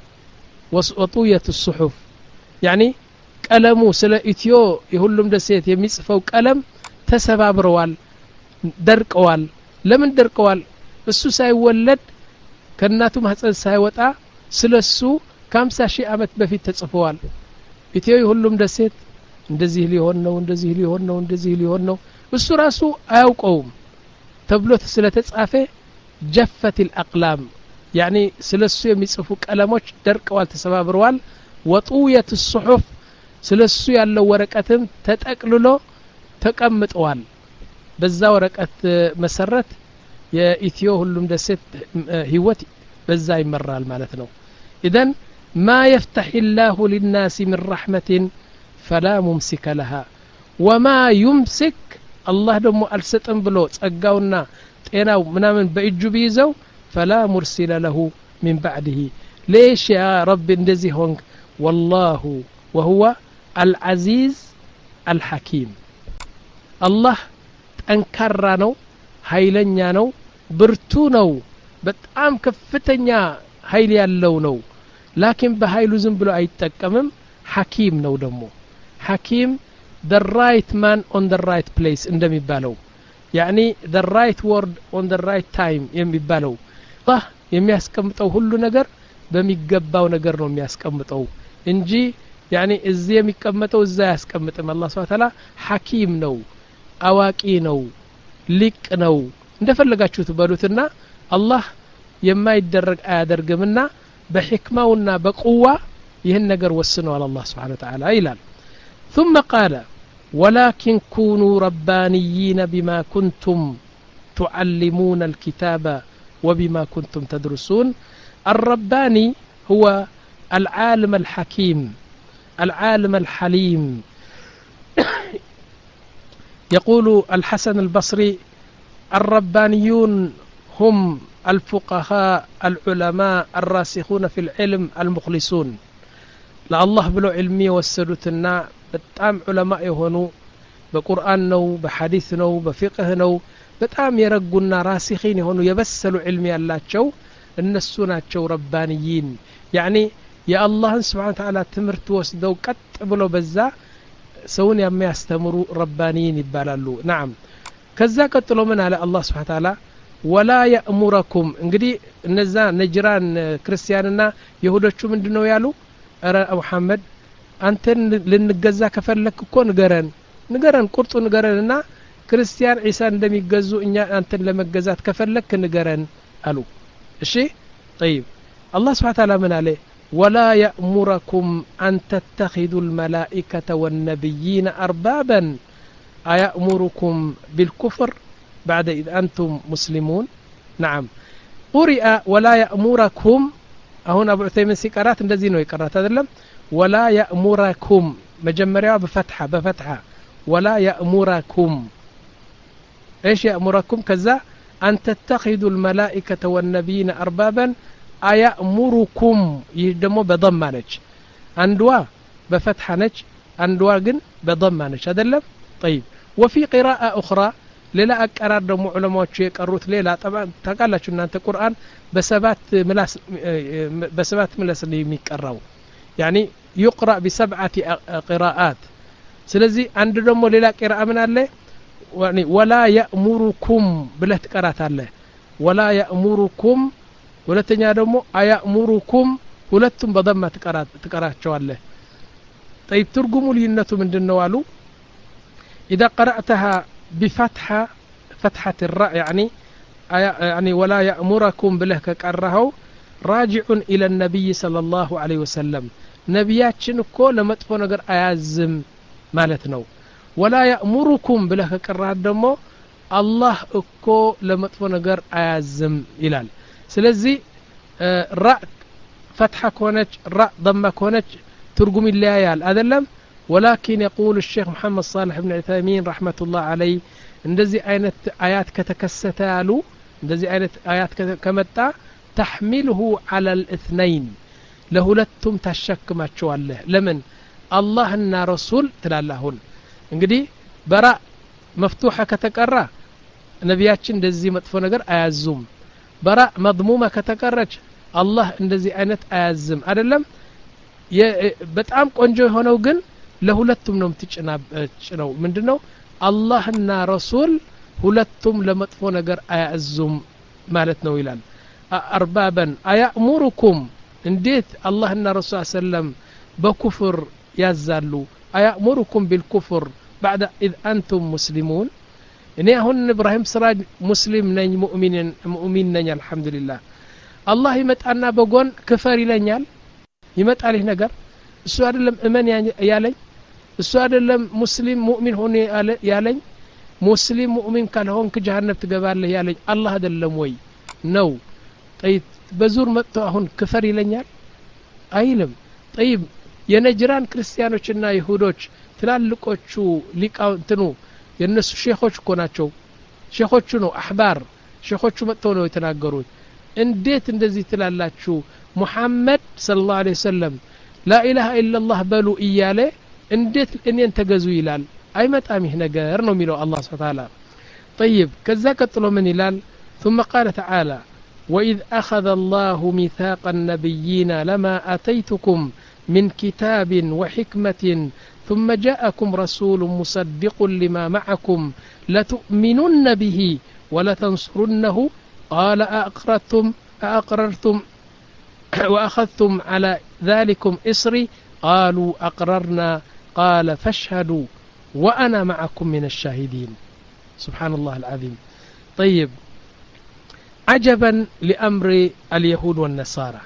وطويت الصحف يعني ቀለሙ ስለ ኢትዮ የሁሉም ደሴት የሚጽፈው ቀለም ተሰባብረዋል ደርቀዋል ለምን ደርቀዋል እሱ ሳይወለድ ከናቱ ማህፀን ሳይወጣ ስለሱ ከ50 ሺህ አመት በፊት ተጽፈዋል ኢትዮ የሁሉም ደሴት እንደዚህ ሊሆን ነው እንደዚህ ሊሆን ነው እንደዚህ ሊሆን ነው እሱ ራሱ አያውቀውም ተብሎ ስለተጻፈ جفت الأقلام يعني ስለሱ የሚጽፉ ቀለሞች ደርቀዋል ተሰባብረዋል وطويت الصحف ስለሱ ያለው ወረቀትም ተጠቅልሎ ተቀምጧል በዛ ወረቀት መሰረት የኢትዮ ሁሉም ደሴት ህይወት በዛ ይመራል ማለት ነው اذا ما يفتح الله للناس من رحمة فلا ممسك لها وما يمسك الله دم الستم بلو ጸጋውና ጤናው ምናምን በእጁ ቢይዘው فلا مرسل له من بعده ليش يا رب እንደዚህ ሆንክ والله وهو العزيز الحكيم الله ጠንካራ ነው ኃይለኛ ነው ብርቱ ነው በጣም ከፍተኛ ኃይል ያለው ነው ላኪን በኃይሉ ዝም ብሎ አይጠቀምም ሐኪም ነው ደግሞ ሐኪም the right man on the right place እንደሚባለው يعني the right word on the right time የሚባለው አላህ የሚያስቀምጠው ሁሉ ነገር በሚገባው ነገር ነው የሚያስቀምጠው እንጂ يعني እዚህ የሚቀመጠው እዛ ያስቀምጥም አላህ Subhanahu Wa Ta'ala ሐኪም ነው አዋቂ ነው ሊቅ ነው እንደፈለጋችሁት በሉትና አላህ የማይደረግ አያደርግምና በሕክማውና በቁዋ ይህን ነገር ወስነዋል አላህ Subhanahu Wa Ta'ala ይላል ثم قال ولكن كونوا ربانيين بما كنتم تعلمون الكتاب وبما كنتم تدرسون الرباني هو العالم الحكيم العالم الحليم يقول الحسن البصري الربانيون هم الفقهاء العلماء الراسخون في العلم المخلصون لا الله بلو علمي وسدتنا بتام علماء يهونوا بقرآن نو بحديث نو بفقه نو بتام يرقونا راسخين يهونوا يبسلوا علمي اللاتشو النسو ناتشو ربانيين يعني يا الله سبحانه وتعالى تمرت وسدو قط بلو بزا سون يما يستمروا ربانيين يبالالو نعم كذا قتلو من على الله سبحانه وتعالى ولا يأمركم እንግዲህ እነዛ ነጅራን ክርስቲያንና ይሁዶቹ ምንድነው ያሉ አረ መሐመድ አንተን ልንገዛ ከፈለክ እኮ ንገረን ንገረን ቁርጡ ንገረንና ክርስቲያን ኢሳ እንደሚገዙ እኛ አንተን ለመገዛት ከፈለክ ንገረን አሉ እሺ طيب الله سبحانه وتعالى من عليه ولا يأمركم أن تتخذوا الملائكة والنبيين أربابا أيأمركم بالكفر بعد إذ أنتم مسلمون نعم قرئ ولا يأمركم هنا أبو عثيمين سيقرات اندزينو يقرات هذا ولا يأمركم مجمريا بفتحة بفتحة ولا يأمركم ايش يأمركم كذا أن تتخذوا الملائكة والنبيين أربابا أيأمركم يدمو بضمانج أندوا بفتحة أندوا جن بضمانج هذا طيب وفي قراءة أخرى ሌላ አቀራር ደግሞ ዑለማዎች የቀሩት ሌላ طبعا ታውቃላችሁ እናንተ ቁርአን በሰባት ምላስ በሰባት ምላስ ነው የሚቀራው يعني يقرأ بسبعة قراءات ስለዚህ አንድ ደግሞ ሌላ ቂራአ ምን አለ يعني ولا يأمركم ብለህ ትቀራታለህ ولا يأمركم ሁለተኛ ደግሞ አያእሙሩኩም ሁለቱም በضمه ትቀራት ትቀራቸዋለህ طيب ትርጉሙ ልዩነቱ ምንድነው አሉ اذا قرأتها بفتحة فتحة الراء يعني يعني ولا يأمركم بله كقرهو راجع إلى النبي صلى الله عليه وسلم نبياتشن كو لمطفو ነገር አያዝም ማለት ነው ولا يأمركم بله كقرها دمو الله እኮ ለመጥፎ ነገር አያዝም ይላል ስለዚህ ራء فتحة كونች ራء ضمه كونች ትርጉም ይለያያል አይደለም ولكن يقول الشيخ محمد صالح بن عثيمين رحمة الله عليه እንደዚህ አይነት አያት ከተከሰተ ያሉ እንደዚህ አይነት አያት ከመጣ تحمله على الاثنين ለሁለቱም ታሸክማቸዋለህ ለምን አላህና ረሱል ትላለሁን እንግዲህ በራ መፍቱሐ ከተቀራ ነብያችን እንደዚህ መጥፎ ነገር አያዙም በራ መضሙማ ከተቀረች አላህ እንደዚህ አይነት አያዝም አይደለም በጣም ቆንጆ የሆነው ግን ለሁለቱም ነው ምትጭናጭነው ምንድነው አላህና ረሱል ሁለቱም ለመጥፎ ነገር አያዙም ማለት ነው ይላል አርባበን አያእሙሩኩም እንዴት አላህና ረሱል ሰለም በኩፍር ያዛሉ አያእሙሩኩም ቢልኩፍር بعد اذ انتم مسلمون እኔ አሁን ኢብራሂም ስራጅ ሙስሊም ነኝ ሙእሚን ሙእሚን ነኝ አልহামዱሊላህ አላህ ይመጣና በጎን ክፈር ይለኛል ይመጣል ይህ ነገር እሱ አይደለም እመን ያለኝ እሱ አይደለም ሙስሊም ሙእሚን ሆነ ያለኝ ሙስሊም ሙእሚን ካልሆንክ ጀሃነም ትገባለህ ያለኝ አላህ አይደለም ወይ ነው طيب በዙር መጥቶ አሁን ክፈር ይለኛል አይልም طيب የነጅራን ክርስቲያኖችና ይሁዶች ትላልቆቹ ሊቃውንትኑ የነሱ ሼኾች እኮ ናቸው ሼኾቹ ነው አህባር ሼኾቹ መጥተው ነው የተናገሩት እንዴት እንደዚህ ትላላችሁ ሙሐመድ ሰለላሁ ዐለይሂ ወሰለም لا اله الا الله በሉ እያለ እንዴት እኔን ተገዙ ይላል አይመጣም ይህ ነገር ነው የሚለው አላህ Subhanahu Wa Ta'ala طيب ከዛ ቀጥሎ ምን ይላል ثم قال تعالى واذ اخذ الله ميثاق النبيين لما اتيتكم من كتاب وحكمة ثم جاءكم رسول مصدق لما معكم لتؤمنن به ولتنصرنه قال أأقررتم أأقررتم وأخذتم على ذلكم إصري قالوا أقررنا قال فاشهدوا وأنا معكم من الشاهدين سبحان الله العظيم طيب عجبا لأمر اليهود والنصارى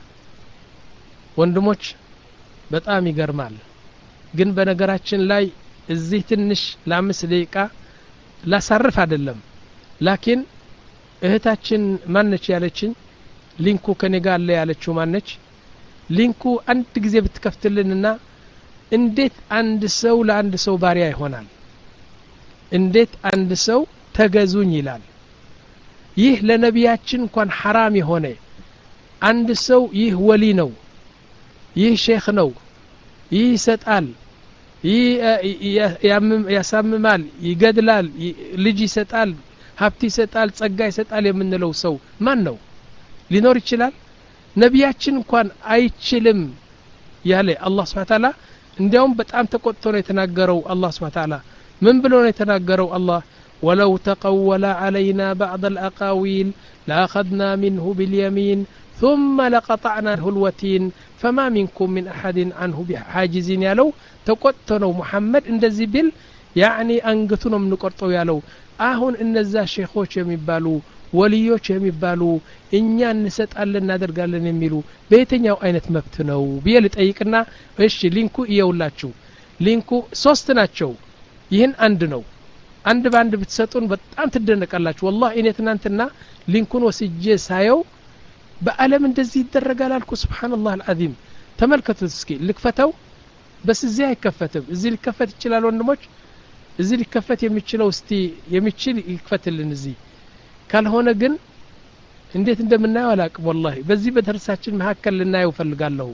ወንድሞች በጣም ይገርማል ግን በነገራችን ላይ እዚህ ትንሽ ለአምስት ደቂቃ ላሳርፍ አይደለም ላኪን እህታችን ማነች ያለችን ሊንኩ ከኔ ጋር አለ ያለችው ማነች ሊንኩ አንድ ጊዜ ብትከፍትልንና እንዴት አንድ ሰው ለአንድ ሰው ባሪያ ይሆናል እንዴት አንድ ሰው ተገዙኝ ይላል ይህ ለነቢያችን እንኳን حرام የሆነ አንድ ሰው ይህ ወሊ ነው ይህ ሼክ ነው ይህ ይሰጣል ይህ ያሳምማል ይገድላል ልጅ ይሰጣል ሀብት ይሰጣል ጸጋ ይሰጣል የምንለው ሰው ማን ነው ሊኖር ይችላል ነቢያችን እንኳን አይችልም ያለ አላህ Subhanahu Wa Ta'ala እንዲያውም በጣም ተቆጥቶ ነው የተናገረው አላህ Subhanahu Wa Ta'ala ምን ብሎ ነው የተናገረው አላህ ولو تقول علينا بعض الأقاويل لأخذنا منه باليمين ثم لقطعنا الوتين فما منكم من أحد عنه بحاجزين يالو تقطنوا محمد እንደዚህ ቢል يعني አንገቱን ነው የምንቆርጠው ያለው አሁን እነዛ ሼኾች የሚባሉ ወልዮች የሚባሉ እኛ እንሰጣለን እናደርጋለን የሚሉ በየትኛው አይነት መብት ነው ብዬ ልጠይቅና እሺ ሊንኩ ይየውላችሁ ሊንኩ ሶስት ናቸው ይህን አንድ ነው አንድ ባንድ ብትሰጡን በጣም ትደነቃላችሁ والله እኔ ትናንትና ሊንኩን ወስጄ ሳየው በአለም እንደዚህ ይደረጋል አልኩ ሱብሃንአላህ አልዓዚም ተመልከቱት እስኪ ልክፈተው በስ እዚህ አይከፈትም እዚህ ሊከፈት ይችላል ወንድሞች እዚህ ሊከፈት የሚችለው እስቲ የሚችል ይከፈትልን እዚህ ካልሆነ ግን እንዴት እንደምናየው አላቅም والله በዚህ በተርሳችን መሐከል ልናየው ፈልጋለሁ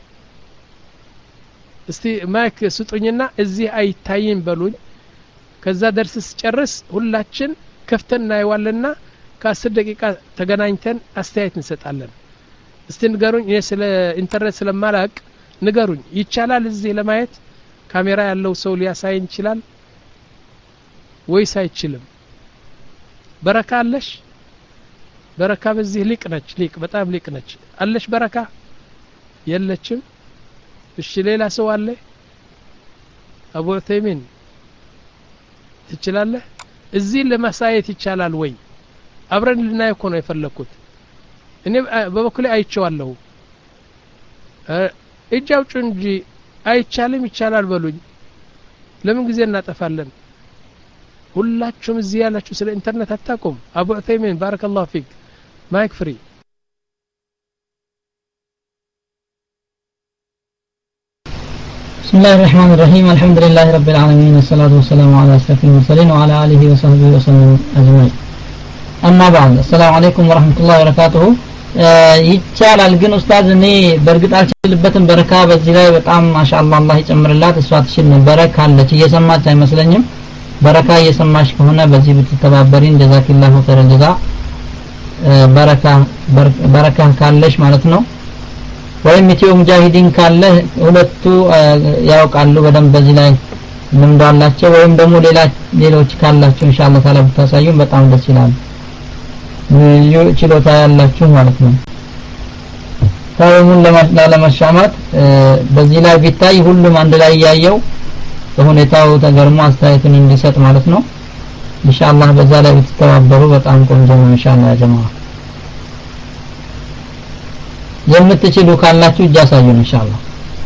እስቲ ማይክ ስጡኝና እዚህ አይታይም በሉኝ ከዛ ደርስ ጨርስ ሁላችን ከፍተን እናየዋለና ከ10 ደቂቃ ተገናኝተን አስተያየት እንሰጣለን እስቲ ንገሩኝ እኔ ስለ ኢንተርኔት ስለማላቅ ንገሩኝ ይቻላል እዚህ ለማየት ካሜራ ያለው ሰው ሊያሳይን ይችላል ወይስ አይችልም በረካ አለሽ በረካ በዚህ ሊቅ ነች ሊቅ በጣም ሊቅ ነች አለሽ በረካ የለችም እሺ ሌላ ሰው አለ አቡ ዑተይሚን ትችላለህ እዚህ ለማሳየት ይቻላል ወይ አብረን ልናየው ነው የፈለኩት እኔ በበኩሌ አይቼዋለሁ እጃውጭ እንጂ አይቻልም ይቻላል በሉኝ ለምን ጊዜ እናጠፋለን ሁላችሁም እዚህ ያላችሁ ስለ ኢንተርኔት አታውቁም አቡ ዑተይሚን ባረከላሁ ፊክ ማይክ ፍሪ بسم الله الرحمن الرحيم الحمد لله رب العالمين والصلاة والسلام على أشرف المرسلين وعلى آله وصحبه وسلم أجمعين أما بعد السلام عليكم ورحمة الله وبركاته ይቻላል ግን ኡስታዝ እኔ በርግጥ አልችልበትም በረካ በዚህ ላይ በጣም ማሻአላህ አላህ ይጨምርላት እሷ ትችል ነበር ካለች እየሰማች አይመስለኝም በረካ እየሰማሽ ከሆነ በዚህ ብትተባበሪን ጀዛኪላሁ ኸይረን ጀዛ በረካ በረካ ካለሽ ማለት ነው ወይም ኢትዮ ሙጃሂዲን ካለ ሁለቱ ያውቃሉ በደንብ በዚህ ላይ ልምድ አላቸው ወይም ደግሞ ሌላ ሌሎች ካላችሁ ኢንሻአላህ ታላ ብታሳዩን በጣም ደስ ይላል ችሎታ ያላችሁ ማለት ነው ታውሙን ለማሻማት በዚህ ላይ ቢታይ ሁሉም አንድ ላይ ያያየው በሁኔታው ተገርሞ አስተያየቱን እንዲሰጥ ማለት ነው ኢንሻአላህ በዛ ላይ ብትተባበሩ በጣም ቆንጆ ነው ኢንሻአላህ ያ ጀማዓ የምትችሉ ካላችሁ እጃሳዩን ኢንሻአላህ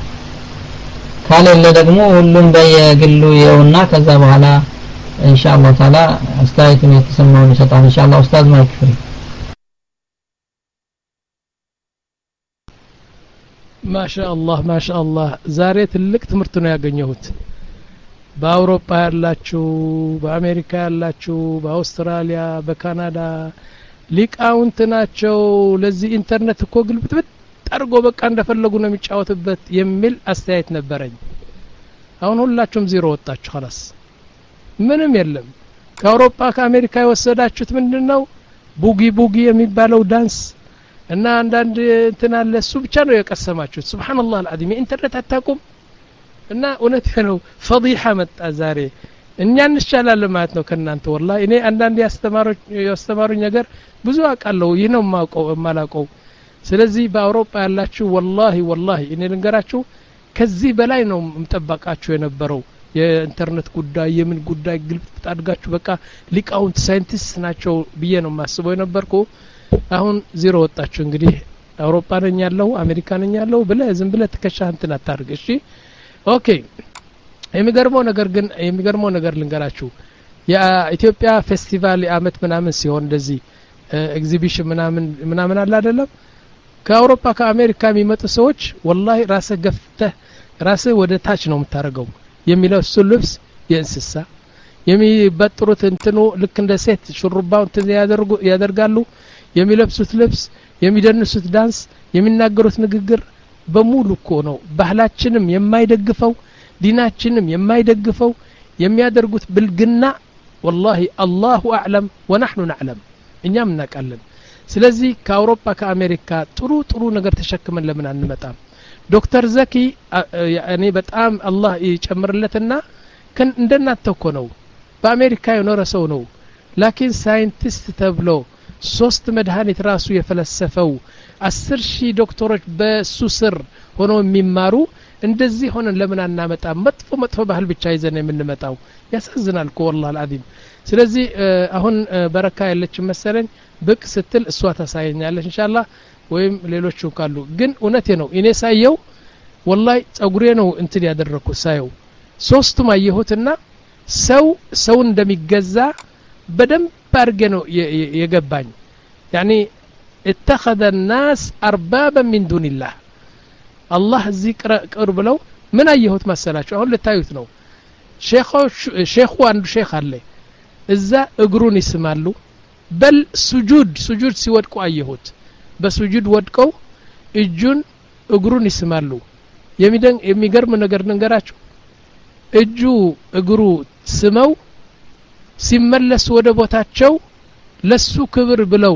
ካለለ ደግሞ ሁሉም በየግሉ ይውና ከዛ በኋላ ኢንሻአላህ ታላ አስተያየቱን የተሰማውን ይሰጣል ኢንሻአላህ ኡስታዝ ማይክ ፍሪ ማሻአላህ ማሻአላህ ዛሬ ትልቅ ትምህርት ነው ያገኘሁት በአውሮፓ ያላችሁ በአሜሪካ ያላችሁ በአውስትራሊያ በካናዳ ሊቃውንት ናቸው ለዚህ ኢንተርኔት እኮ ግልብጥብጥ አርጎ በቃ እንደፈለጉ ነው የሚጫወቱበት የሚል አስተያየት ነበረኝ አሁን ሁላችሁም ዜሮ ወጣችሁ خلاص ምንም የለም ከአውሮፓ ከአሜሪካ የወሰዳችሁት ምንድነው ቡጊ ቡጊ የሚባለው ዳንስ እና አንዳንድ እንትና ለሱ ብቻ ነው የቀሰማችሁት ሱብሃንአላህ አልዓዚም ኢንተርኔት አታቁም እና እውነት ነው ፈዲሃ መጣ ዛሬ እኛ እንሻላለን ማለት ነው ከናንተ ወላሂ እኔ አንዳንድ ያስተማሩኝ ያስተማሩኝ ነገር ብዙ አቃለው ይህ ነው ማውቀው ማላውቀው ስለዚህ በአውሮፓ ያላችሁ ወላሂ ወላሂ እኔ ልንገራችሁ ከዚህ በላይ ነው ምጠበቃችሁ የነበረው የኢንተርኔት ጉዳይ የምን ጉዳይ ግልብጥ አድርጋችሁ በቃ ሊቃውንት ሳይንቲስት ናቸው ብዬ ነው ማስበው የነበርኩ አሁን ዜሮ ወጣችሁ እንግዲህ አውሮፓ ነኝ ያለው አሜሪካ ነኝ ያለው ብለ ዝም ብለ ተከሻንተን አታርግ እሺ ኦኬ የሚገርመው ነገር ግን የሚገርመው ነገር ልንገራችሁ የኢትዮጵያ ፌስቲቫል አመት ምናምን ሲሆን እንደዚህ ኤግዚቢሽን ምናምን ምናምን አለ አይደለም ከአውሮፓ ከአሜሪካ የሚመጡ ሰዎች ወላሂ ራስ ገፍተህ ራስ ወደ ታች ነው የምታረገው የሚለብሱ ልብስ የእንስሳ የሚበጥሩት እንትኑ ልክ እንደ ሴት ሹሩባው እንትን ያደርጉ ያደርጋሉ የሚለብሱት ልብስ የሚደንሱት ዳንስ የሚናገሩት ንግግር በሙሉ እኮ ነው ባህላችንም የማይደግፈው ዲናችንም የማይደግፈው የሚያደርጉት ብልግና والله الله اعلم ونحن نعلم እኛም እናቃለን ስለዚህ ከአውሮፓ ከአሜሪካ ጥሩ ጥሩ ነገር ተሸክመን ለምን አንመጣም ዶክተር ዘኪ ያኔ በጣም አላህ ይጨምርለትና ከን እንደናተኮ ነው በአሜሪካ የኖረ ሰው ነው ላኪን ሳይንቲስት ተብሎ ሶስት መድኃኒት ራሱ የፈለሰፈው አስር ሺህ ዶክተሮች በሱ ስር ሆኖ የሚማሩ እንደዚህ ሆነን ለምን አናመጣ መጥፎ መጥፎ ባህል ብቻ ይዘን የምንመጣው ያሳዝናል እኮ والله العظيم ስለዚህ አሁን በረካ ያለች መሰለኝ ብቅ ስትል እሷ ታሳየኛለች ኢንሻአላህ ወይም ሌሎቹ ካሉ ግን እውነቴ ነው እኔ ሳየው والله ጸጉሬ ነው እንትን ያደረኩ ሳየው ሶስቱም አየሁትና ሰው ሰው እንደሚገዛ በደንብ አርገ ነው የገባኝ يعني اتخذ الناس اربابا من دون الله الله ذكر قرب ለው ምን አየሁት መሰላችሁ አሁን ለታዩት ነው ሼኾች ሼኹ አንዱ ሼኽ አለ እዛ እግሩን ይስማሉ በል ስጁድ ስጁድ ሲወድቁ አየሁት በስጁድ ወድቀው እጁን እግሩን ይስማሉ የሚደን የሚገርም ነገር ንገራችሁ እጁ እግሩ ስመው ሲመለስ ወደ ቦታቸው ለሱ ክብር ብለው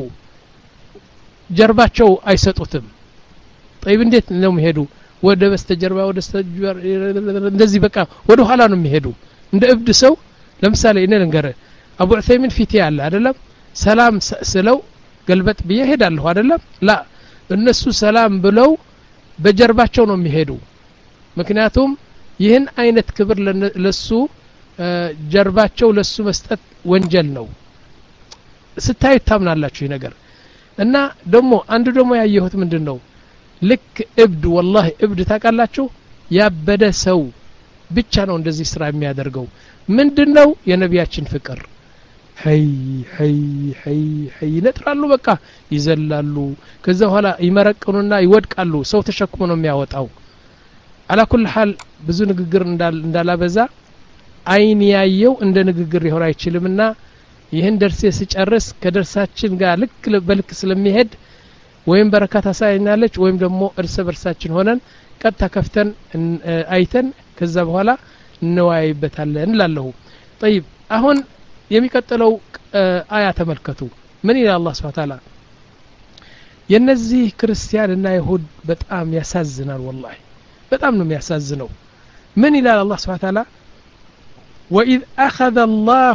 ጀርባቸው አይሰጡትም طيب እንዴት ነው የሚሄዱ ወደ በስተጀርባ ወደ በስተጀርባ እንደዚህ በቃ ወደ ኋላ ነው የሚሄዱ እንደ እብድ ሰው ለምሳሌ እኔ ልንገር አቡ ዑሰይሚን ፊት ያለ አይደለም ሰላም ስለው ገልበጥ ብዬ ሄዳለሁ አይደለም ላ እነሱ ሰላም ብለው በጀርባቸው ነው የሚሄዱ ምክንያቱም ይህን አይነት ክብር ለሱ ጀርባቸው ለሱ መስጠት ወንጀል ነው ስታይ ታምናላችሁ ይሄ ነገር እና ደሞ አንዱ ደሞ ያየሁት ምንድነው ልክ እብድ والله እብድ ታቃላችሁ ያበደ ሰው ብቻ ነው እንደዚህ ስራ የሚያደርገው ምንድነው የነቢያችን ፍቅር ሀይ ሀይ ሀይ ሀይ ነጥራሉ በቃ ይዘላሉ ከዛ በኋላ ይመረቀኑና ይወድቃሉ ሰው ተሸክሞ ነው የሚያወጣው على كل حال ብዙ ንግግር እንዳላበዛ አይን ያየው እንደ ንግግር ይሆን አይችልምና ይሄን ደርሴ ሲጨርስ ከደርሳችን ጋር ልክ በልክ ስለሚሄድ ወይም በረካታ ሳይናለች ወይም ደግሞ እርስ በርሳችን ሆነን ቀጣ ከፍተን አይተን ከዛ በኋላ እንወያይበታለን እንላለሁ طيب አሁን የሚቀጥለው አያ ተመልከቱ ምን ይላል አላህ Subhanahu Wa Ta'ala የነዚህ ክርስቲያንና ይሁድ በጣም ያሳዝናል والله በጣም ነው የሚያሳዝነው ምን ይላል አላህ Subhanahu Wa Ta'ala وإذ أخذ الله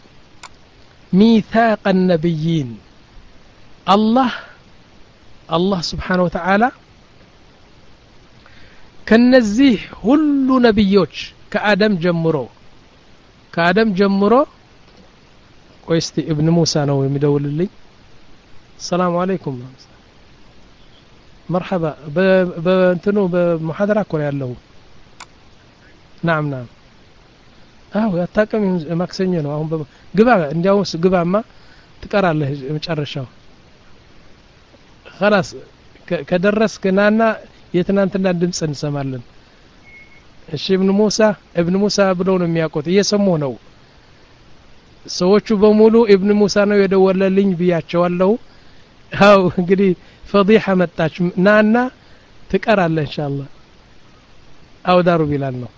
ميثاق النبيين الله الله سبحانه وتعالى كنزيه كل نبيوች ከአደም ጀምሮ ከአደም ጀምሮ ቆይስቲ ابن موسى ነው የሚደውልልኝ السلام عليكم مرحبا በእንትኑ በመሐደራ እኮ ያለው نعم نعم አው ያታቀም ማክሰኞ ነው አሁን ግባ እንዲያውስ ግባማ ትቀራለህ መጨረሻው خلاص ከደረስከናና የትናንትና ድምጽ እንሰማለን እሺ ابن موسى ابن موسى ብለው ነው የሚያቆት እየሰሙ ነው ሰዎቹ በሙሉ ابن موسى ነው የደወለልኝ ብያቸዋለሁ አው እንግዲህ ፈዲሐ መጣች ናና ትቀራለህ ኢንሻአላህ አው ዳሩ ቢላል ነው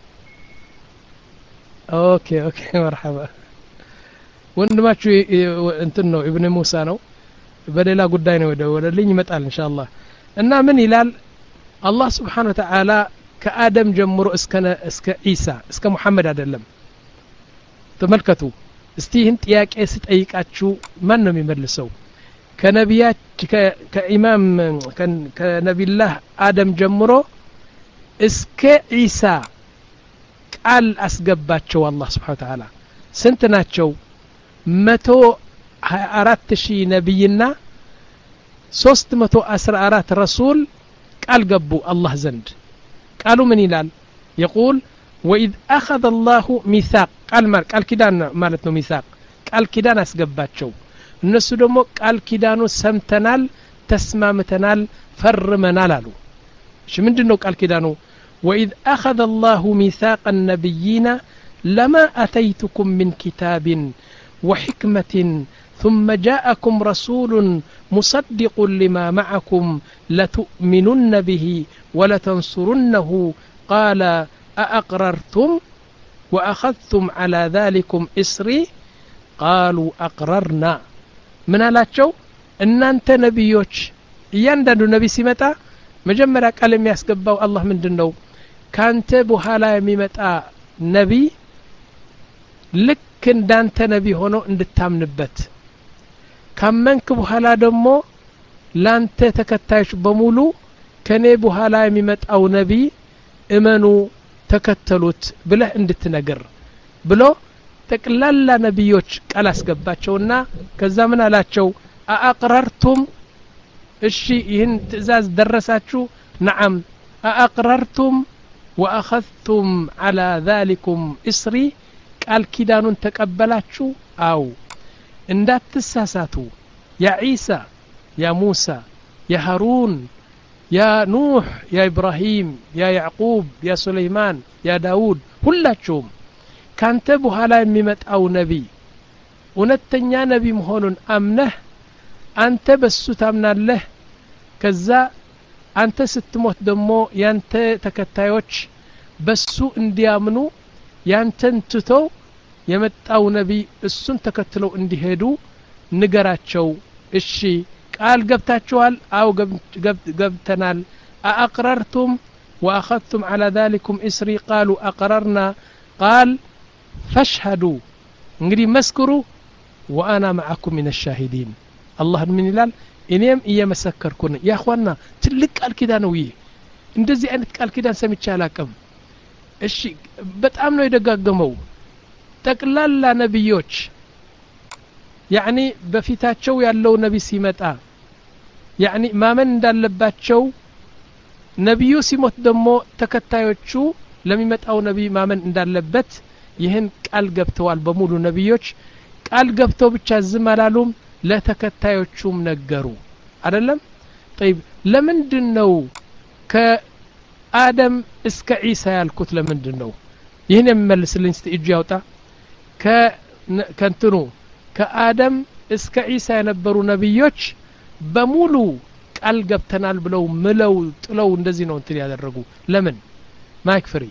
ኦኬ ኦኬ مرحبا ወንድማችሁ እንትን ነው ابن موسى ነው በሌላ ጉዳይ ነው የደወለልኝ ይመጣል ኢንሻአላህ እና ምን ይላል አላህ Subhanahu Wa Ta'ala ከአደም ጀምሮ እስከ እስከ ኢሳ እስከ መሐመድ አይደለም ተመልከቱ እስቲ ይህን ጥያቄ ስጠይቃችሁ ማን ነው የሚመልሰው ከነቢያት ከኢማም ከነቢላህ አደም ጀምሮ እስከ ኢሳ ቃል አስገባቸው አላህ Subhanahu Wa Ta'ala ስንት ናቸው መቶ አራት ሺህ ነብይና ሶስት መቶ አስራ አራት ረሱል ቃል ገቡ አላህ ዘንድ ቃሉ ምን ይላል يقول واذ اخذ الله ميثاق ቃል ማር ቃል ኪዳን ማለት ነው ሚሳቅ ቃል ኪዳን አስገባቸው እነሱ ደግሞ ቃል ኪዳኑ ሰምተናል ተስማምተናል ፈርመናል አሉ እሺ ምንድነው ቃል ኪዳኑ وإذ أخذ الله ميثاق النبيين لما أتيتكم من كتاب وحكمة ثم جاءكم رسول مصدق لما معكم لتؤمنن به ولتنصرنه قال أأقررتم وأخذتم على ذلكم إسري قالوا أقررنا من አላቸው እናንተ ነብዮች እያንዳንዱ ነብይ ሲመጣ መጀመሪያ ቃል የሚያስገባው አላህ ምንድነው ካንተ በኋላ የሚመጣ ነብይ ልክ እንዳንተ ነብይ ሆኖ እንድታምንበት ካመንክ በኋላ ደግሞ ላንተ ተከታዮች በሙሉ ከኔ በኋላ የሚመጣው ነብይ እመኑ ተከተሉት ብለህ እንድትነገር ብሎ ተቀላላ ነብዮች ቃል አስገባቸውና ከዛ ምን አላቸው አአቅረርቱም እሺ ይህን ትእዛዝ ደረሳችሁ نعم أأقررتم وأخذتم على ذلكم إسري قال كيدانون تقبلاتشو أو اندات تساساتو يا عيسى يا موسى يا هارون يا نوح يا إبراهيم يا يعقوب يا سليمان يا داود ሁላችሁም ካንተ በኋላ የሚመጣው ነብይ እውነተኛ ነብይ መሆኑን አምነህ አንተ በሱ ታምናለህ ከዛ አንተ ስትሞት ደግሞ ያንተ ተከታዮች በሱ እንዲያምኑ ያንተን ትተው የመጣው ነብይ እሱን ተከትለው እንዲሄዱ ንገራቸው እሺ ቃል ገብታችኋል አው ገብተናል أأقررتم وأخذتم على ذلكم إسري قالوا أقررنا قال فاشهدوا እንግዲህ መስክሩ وأنا معكم من الشاهدين الله من ይላል እኔም እየመሰከርኩ ነኝ ያ ኹዋና ትልቅ ቃል ኪዳን ነው ይሄ እንደዚህ አይነት ቃል ኪዳን ሰምቼ አላቀም እሺ በጣም ነው የደጋገመው ጠቅላላ ነብዮች ያኒ በፊታቸው ያለው ነብይ ሲመጣ ያኒ ማመን እንዳለባቸው ነብዩ ሲሞት ደግሞ ተከታዮቹ ለሚመጣው ነብይ ማመን እንዳለበት ይህን ቃል ገብተዋል በሙሉ ነብዮች ቃል ገብተው ብቻ ዝም አላሉም ለተከታዮቹም ነገሩ አይደለም طيب ለምንድነው ከአደም እስከ ኢሳ ያልኩት ለምንድነው ይሄን የሚመልስልኝ እስቲ እጁ ያውጣ ከ ከንትኑ ከአደም እስከ ኢሳ የነበሩ ነብዮች በሙሉ ቃል ገብተናል ብለው ምለው ጥለው እንደዚህ ነው እንትን ያደረጉ ለምን ማይክ ፍሪ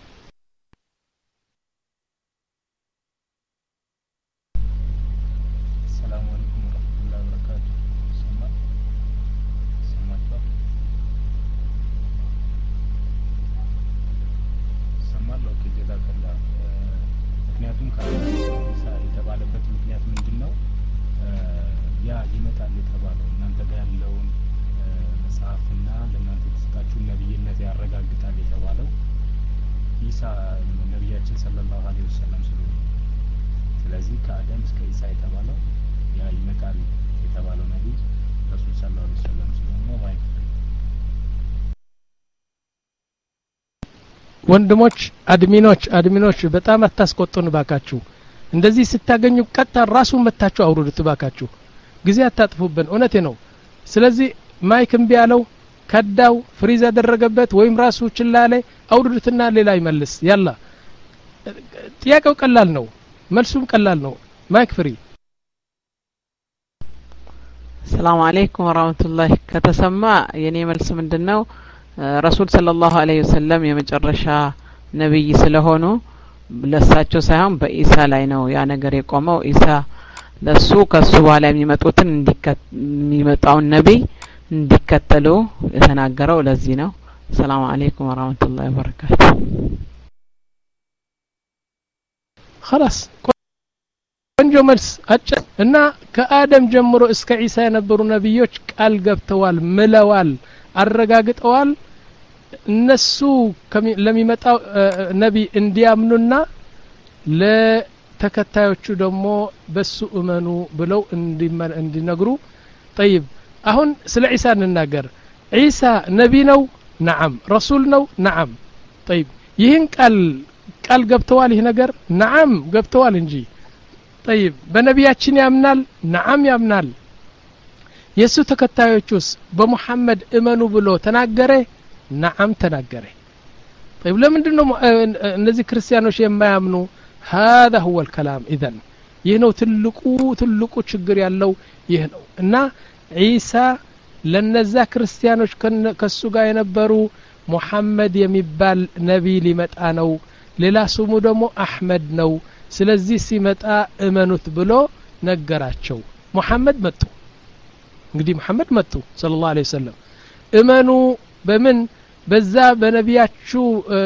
ነብያችን ሰለላሁ ዐለይሂ ወሰለም ስለሆነ ስለዚህ ከአደም እስከ ኢሳ የተባለው ያ ይመጣል የተባለው ነብይ ረሱል ሰለላሁ ዐለይሂ ወሰለም ስለሆነ ማይክ ወንድሞች አድሚኖች አድሚኖች በጣም አታስቆጡን ባካችሁ እንደዚህ ስታገኙ ቀጣ ራሱ መታችሁ አውሩዱት ባካችሁ ጊዜ አታጥፉብን እውነቴ ነው ስለዚህ ማይክ እምቢ ያለው ከዳው ፍሪዝ ያደረገበት ወይም ራሱ ችላለ አውርዱትና ሌላ ይመልስ ያላ ጥያቄው ቀላል ነው መልሱም ቀላል ነው ማይክ ፍሪ ሰላም አለይኩም ወራህመቱላሂ ከተሰማ የኔ መልስ ምንድነው ረሱል ሰለላሁ ዐለይሂ ወሰለም የመጨረሻ ነብይ ስለሆኑ ለሳቸው ሳይሆን በኢሳ ላይ ነው ያ ነገር የቆመው ኢሳ ለሱ ከሱ በኋላ የሚመጡትን እንዲከሚመጣው ነብይ እንዲከተሉ የተናገረው ለዚህ ነው ሰላም አለይኩም ወራህመቱላሂ ወበረካቱ خلاص ቆንጆ መልስ አጭ እና ከአደም ጀምሮ እስከ ኢሳ የነበሩ ነብዮች ቃል ገብተዋል ምለዋል አረጋግጠዋል እነሱ ለሚመጣው ነብይ እንዲያምኑና ለተከታዮቹ ደግሞ በሱ እመኑ ብለው እንዲነግሩ طيب አሁን ስለ ኢሳ እንናገር ኢሳ ነብይ ነው نعم رسول ነው نعم طيب ይህን ቃል ቃል ገብተዋል ይህ ነገር نعم ገብተዋል እንጂ طيب በነቢያችን ያምናል ነዓም ያምናል የሱ ተከታዮቹስ በመሐመድ እመኑ ብሎ ተናገረ ነዓም ተናገረ طيب ለምንድን ነው እነዚህ ክርስቲያኖች የማያምኑ هذا هو الكلام اذا ይህ ነው ትልቁ ትልቁ ችግር ያለው ይህ ነው እና ዒሳ ለነዛ ክርስቲያኖች ከሱ ጋር የነበሩ ሙሐመድ የሚባል ነብይ ሊመጣ ነው ሌላ ስሙ ደግሞ አህመድ ነው ስለዚህ ሲመጣ እመኑት ብሎ ነገራቸው ሙሐመድ መጡ እንግዲህ ሙሐመድ መጡ ሰለላሁ ዐለይሂ ወሰለም እመኑ በምን በዛ በነቢያችሁ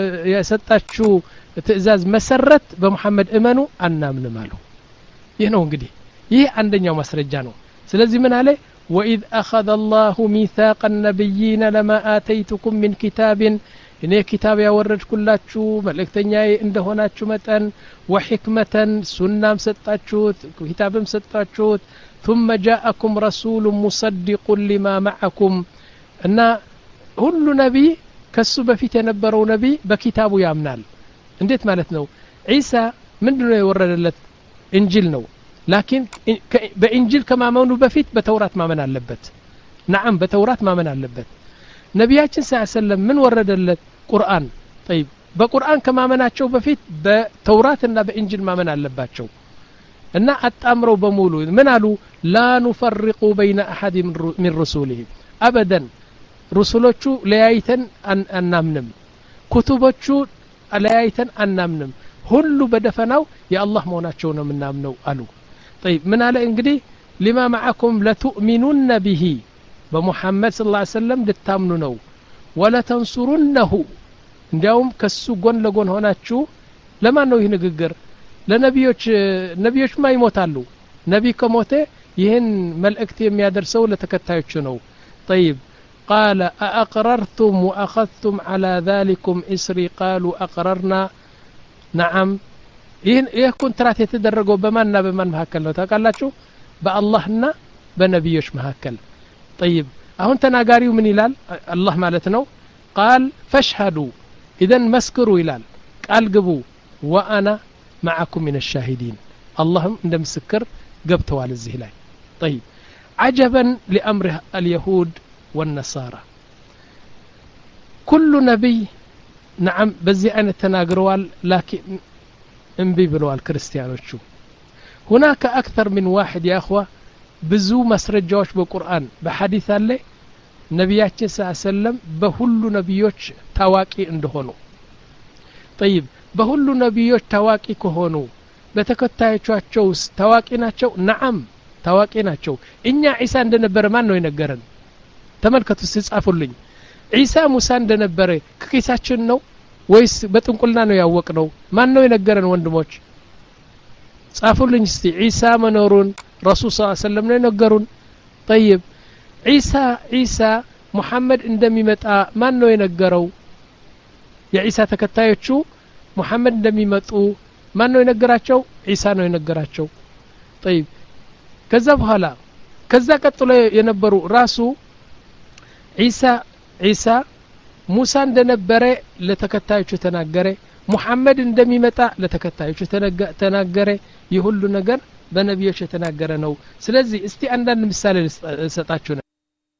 የሰጣችሁ ትእዛዝ መሰረት በሙሐመድ እመኑ አናምንም አሉ ይህ ነው እንግዲህ ይህ አንደኛው ማስረጃ ነው ስለዚህ ምን አለ وإذ أخذ الله ميثاق النبيين لما آتيتكم من كتاب إني كتاب يورد كلاتشو ملكتنياي اندهوناتشو متن وحكمة سنام ستاتشوت كتابم ستاتشوت ثم جاءكم رسول مصدق لما معكم أن كل نبي كسو بفيت ينبرو نبي بكتابه يامنال انديت مالتنو عيسى من دون يورد لت إنجيل نو لكن بإنجيل كما مونو بفيت بتوراة ما من اللبت نعم بتوراة ما من اللبت نبياتنا صلى الله عليه وسلم من ورد القرآن طيب بقرآن كما مناتشو بفيت بتوراة إن بإنجيل ما من اللباتشو إن أتأمروا بمولو من قالوا لا نفرق بين أحد من رسوله أبدا رسولوچو ليايتن أن أنامنم كتبوچو ليايتن أنامنم هلو بدفناو يا الله موناتشو من نامنو قالوا طيب من على انجدي لما معكم لتؤمنون به بمحمد صلى الله عليه وسلم لتامنوا ولا تنصرونه እንዲያውም ከሱ ጎን ለጎን ሆናችሁ ለማን ነው ይህ ንግግር ለነቢዮች ነቢዮችማ ይሞታሉ ነቢ ከሞተ ይህን መልእክት የሚያደርሰው ለተከታዮቹ ነው طيب قال أأقررتم وأخذتم على ذلكم إسري قالوا أقررنا نعم ይህን ይህ ኮንትራት የተደረገው በማንና በማን መካከል ነው ታውቃላችሁ በአላህና በነቢዮች መካከል طيب አሁን ተናጋሪው ምን ይላል አላህ ማለት ነው قال فاشهدوا اذا مسكروا ይላል ቃል ግቡ وانا معكم من الشاهدين اللهم እንደ ምስክር ገብተዋል እዚህ ላይ طيب عجبا لامر اليهود والنصارى كل نبي نعم بزي انا تناغروال لكن انبي بلوال كريستيانوچو هناك اكثر من واحد يا اخوه بزو مسرجاوش بالقران بحديث الله نبياتنا صلى الله عليه وسلم بهلو نبيوች ታዋቂ እንደሆኑ طيب በሁሉ ነቢዮች ታዋቂ ከሆኑ በተከታዮቻቸው ታዋቂ ናቸው نعم ታዋቂ ናቸው እኛ ዒሳ እንደነበረ ማን ነው የነገረን ተመልከቱ ሲጻፉልኝ ዒሳ ሙሳ እንደነበረ ከኪሳችን ነው ወይስ በጥንቁልና ነው ያወቅነው ማን ነው የነገረን ወንድሞች ጻፉልኝ እስቲ ዒሳ መኖሩን ረሱል ሰለላሁ ዐለይሂ ወሰለም ነው የነገሩን طيب ዒሳ ዒሳ ሙሐመድ እንደሚመጣ ማን ነው የነገረው የዒሳ ተከታዮቹ ሙሐመድ እንደሚመጡ ማን ነው የነገራቸው ዒሳ ነው የነገራቸው طيب ከዛ በኋላ ከዛ ቀጥሎ የነበሩ ራሱ ዒሳ ዒሳ ሙሳ እንደነበረ ለተከታዮቹ ተናገረ ሙሐመድ እንደሚመጣ ለተከታዮቹ ተናገረ ይሁሉ ነገር በነቢዮች የተናገረ ነው ስለዚህ እስቲ አንዳንድ ምሳሌ ልሰጣችሁ ነው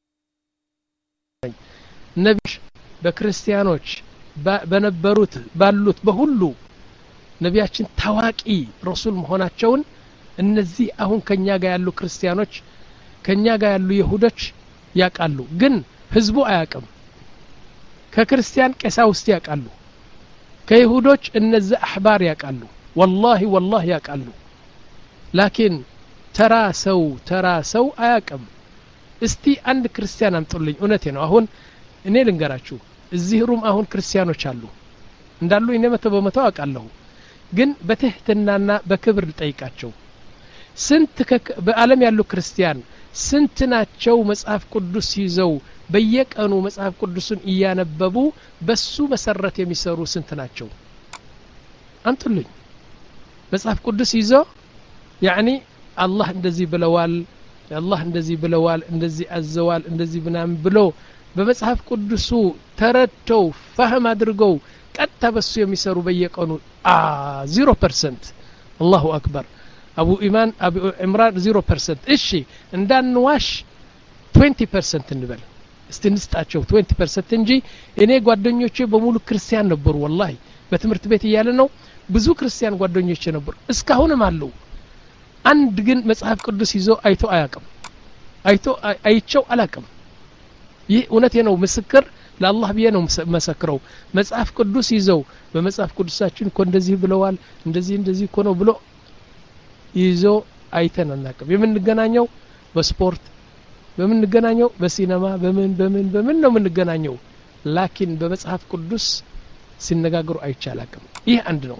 ነቢዮች በክርስቲያኖች በነበሩት ባሉት በሁሉ ነቢያችን ታዋቂ ረሱል መሆናቸውን እነዚህ አሁን ከኛ ጋር ያሉ ክርስቲያኖች ከኛ ጋር ያሉ ይሁዶች ያቃሉ ግን ህዝቡ አያቅም ከክርስቲያን ቀሳውስት ያቃሉ ከይሁዶች እነዚህ አህባር ያቃሉ والله والله ያቃሉ لكن ተራ ሰው ተራ ሰው አያቅም እስቲ አንድ ክርስቲያን አምጡልኝ እውነቴ ነው አሁን እኔ ልንገራችሁ እዚህ ሩም አሁን ክርስቲያኖች አሉ እንዳሉ እኔ መቶ በመቶ አቃለሁ ግን በትህትናና በክብር ልጠይቃቸው ስንት በዓለም ያሉ ክርስቲያን ስንት ናቸው መጽሐፍ ቅዱስ ይዘው በየቀኑ መጽሐፍ ቅዱስን እያነበቡ በሱ መሰረት የሚሰሩ ስንት ናቸው አንቱልኝ መጽሐፍ ቅዱስ ይዘው ያኒ አላህ እንደዚህ ብለዋል አላህ እንደዚህ ብለዋል እንደዚህ አዘዋል እንደዚህ ብናም ብሎ በመጽሐፍ ቅዱሱ ተረድተው ፈህም አድርገው ቀጥታ በሱ የሚሰሩ በየቀኑ አ ዜሮ ፐርሰንት አላሁ አክበር አቡ ኢማን አቡ ኢምራን ዜሮ ፐርሰንት እሺ እንዳንዋሽ twenty percent እንበል እስቲ እንስጣቸው twenty percent እንጂ እኔ ጓደኞቼ በሙሉ ክርስቲያን ነበሩ ወላሂ በትምህርት ቤት እያለ ነው ብዙ ክርስቲያን ጓደኞቼ ነበሩ እስካሁንም አሉ አንድ ግን መጽሐፍ ቅዱስ ይዞ አይቶ አያውቅም አይቶ አይቸው አላውቅም ይህ እውነቴ ነው ምስክር ለአላህ ብዬ ነው መሰክረው መጽሐፍ ቅዱስ ይዘው በመጽሐፍ ቅዱሳችን እኮ እንደዚህ ብለዋል እንደዚህ እንደዚህ እኮ ነው ብሎ ይዞ አይተን አናውቅም የምንገናኘው በስፖርት በምንገናኘው በሲኔማ በምን በምን በምን ነው የምንገናኘው ላኪን በመጽሐፍ ቅዱስ ሲነጋገሩ አይቻላቅም ይህ አንድ ነው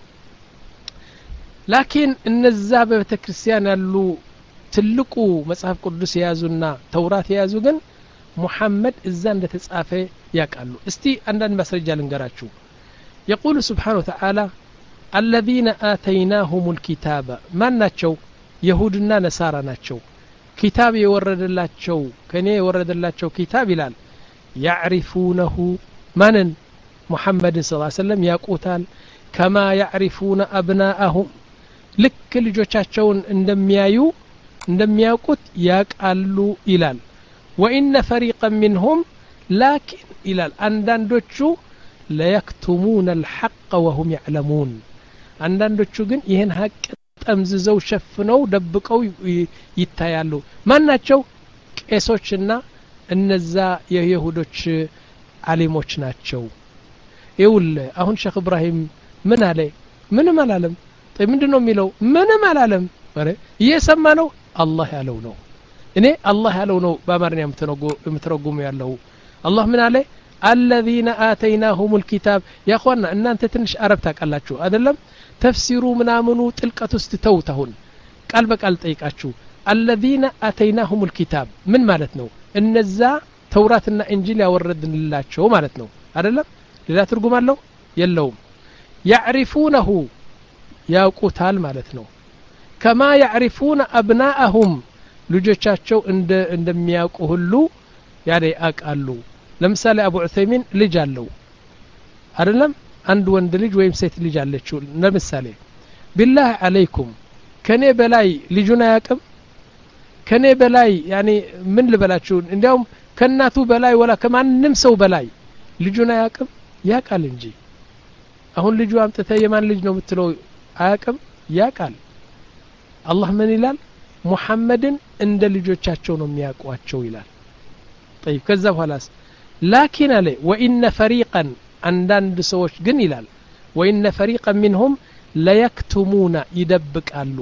ላኪን እነዛ በቤተክርስቲያን ያሉ ትልቁ መጽሐፍ ቅዱስ የያዙና ተውራት የያዙ ግን ሙሐመድ እዛ እንደተጻፈ ያቃሉ እስቲ አንዳንድ ማስረጃ ልንገራችሁ يقول سبحانه وتعالى الذين آتيناهم الكتاب ما ናቸው ይሁድና ነሳራ ናቸው كتاب يوردላቸው ከኔ የወረደላቸው كتاب ይላል يعرفونه ማንን محمد صلى الله عليه وسلم ያቁታል كما يعرفون أبناءهم ልክ ልጆቻቸውን እንደሚያዩ እንደሚያውቁት ያቃሉ ይላል وإن فريقا منهم لكن إلى አንዳንዶቹ ليكتمون الحق وهم يعلمون አንዳንዶቹ ግን ይሄን ሐቅ ጠምዝዘው ሸፍነው ደብቀው ይታያሉ ማናቸው ቄሶችና እነዛ የይሁዶች ዓሊሞች ናቸው ይውል አሁን ሼክ ኢብራሂም ምን አለ ምንም አላለም طيب ምንድነው የሚለው ምንም አላለም አረ እየሰማ ነው አላህ ያለው ነው እኔ አላህ ያለው ነው በአማርኛ የምትረጉሙ ያለው አላህ ምን አለ الذين آتيناهم الكتاب يا اخوانا እናንተ ትንሽ አረብ ታቃላችሁ አይደለም ተፍሲሩ ምናምኑ ጥልቀት ውስጥ ተውተውን ቃል በቃል ጠይቃችሁ الذين آتيناهم الكتاب ምን ማለት ነው እነዛ ተውራትና እንጂል ያወረድንላቸው ማለት ነው አይደለም ሌላ ትርጉም አለው የለውም يعرفونه ያውቁታል ማለት ነው كما يعرفون أبناءهم ልጆቻቸው እንደ እንደሚያውቁ ሁሉ ያኔ አቃሉ ለምሳሌ አቡ ዑሰይሚን ልጅ አለው አይደለም አንድ ወንድ ልጅ ወይም ሴት ልጅ አለችው ለምሳሌ بالله عليكم ከኔ በላይ ልጁን አያውቅም ከኔ በላይ ያኔ ምን ልበላችሁ እንዲያውም ከናቱ በላይ ወላ ከማንንም ሰው በላይ ልጁን አያውቅም ያውቃል እንጂ አሁን ልጁ አምጥተ የማን ልጅ ነው የምትለው አያውቅም ያውቃል አላህ ምን ይላል ሙሐመድን እንደ ልጆቻቸው ነው የሚያውቋቸው ይላል طيب ከዛ በኋላስ لكن عليه وإن فريقا عندند سوش ግን ይላል وإن فريقا منهم ليكتمون يدبقالو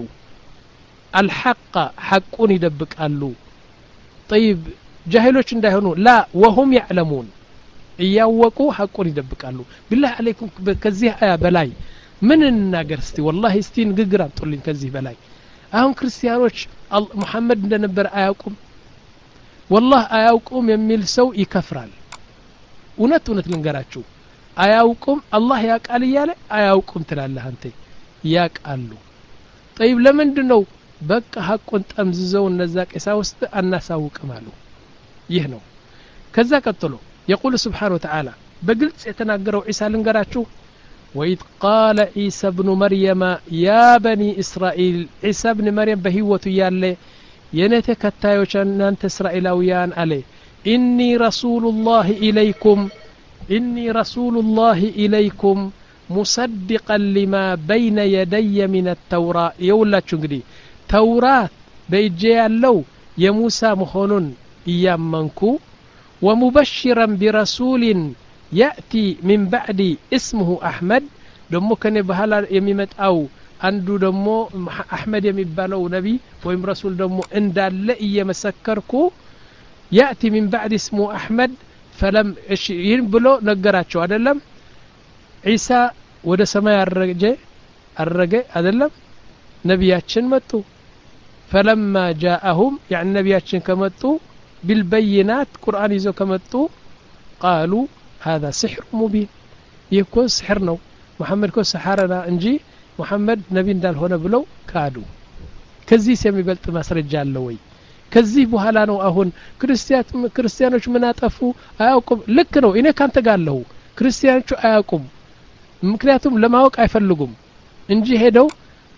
الحق حقون يدبقالو طيب جاهلوች እንዳይሆኑ لا وهم يعلمون እያወቁ حقون ይደብቃሉ بالله عليكم ከዚህ አያ በላይ ምን እናገር እስቲ والله እስቲ ንግግር አምጡልኝ ከዚህ በላይ አሁን ክርስቲያኖች ሙሐመድ እንደነበር አያውቁም والله አያውቁም የሚል ሰው ይከፍራል እውነት እውነት ልንገራችሁ አያውቁም አላህ ያቃል ይያለ አያውቁም ትላለህ አንተ ያቃሉ طيب ለምንድነው በቃ ሐቁን ጠምዝዘው እነዛ ቀሳ ውስጥ አናሳውቅም አሉ ይህ ነው ከዛ ቀጥሎ يقول سبحانه وتعالى በግልጽ የተናገረው ዒሳ ልንገራችሁ وإذ قال عيسى ابن مريم يا بني إسرائيل عيسى ابن مريم بهوته ياله ينتكتايوچ እናንተ እስራኤላውያን አለ إني رسول الله إليكم إني رسول الله إليكم مصدقا لما بين يدي من التوراة يولاچو እንግዲህ ተውራት በእጄ ያለው የሙሳ መሆኑን እያመንኩ ومبشرا برسول يأتي من بعد اسمه أحمد دمو كان بحالا يميمتاو አንዱ ደሞ አህመድ የሚባለው ነብይ ወይም ረሱል ደሞ እንዳለ እየመሰከርኩ يأتي من بعد اسمه أحمد فلم ይህን ብሎ ነገራቸው አይደለም ዒሳ ወደ ሰማይ አረገ አረገ አይደለም ነብያችን መጡ فلما جاءهم يعني ነብያችን ከመጡ بالبينات قرآن ይዘው ከመጡ قالوا هذا سحر مبين يكون سحر ነው محمد ኮ ሰሐረና እንጂ محمد ነብይ እንዳልሆነ ብለው ካዱ ከዚህ የሚበልጥ ማስረጃ አለ ወይ ከዚህ በኋላ ነው አሁን ክርስቲያን ክርስቲያኖች ምን አጠፉ አያውቁም ልክ ነው እኔ ካንተ ጋር አለሁ ክርስቲያኖች አያውቁም ምክንያቱም ለማወቅ አይፈልጉም እንጂ ሄደው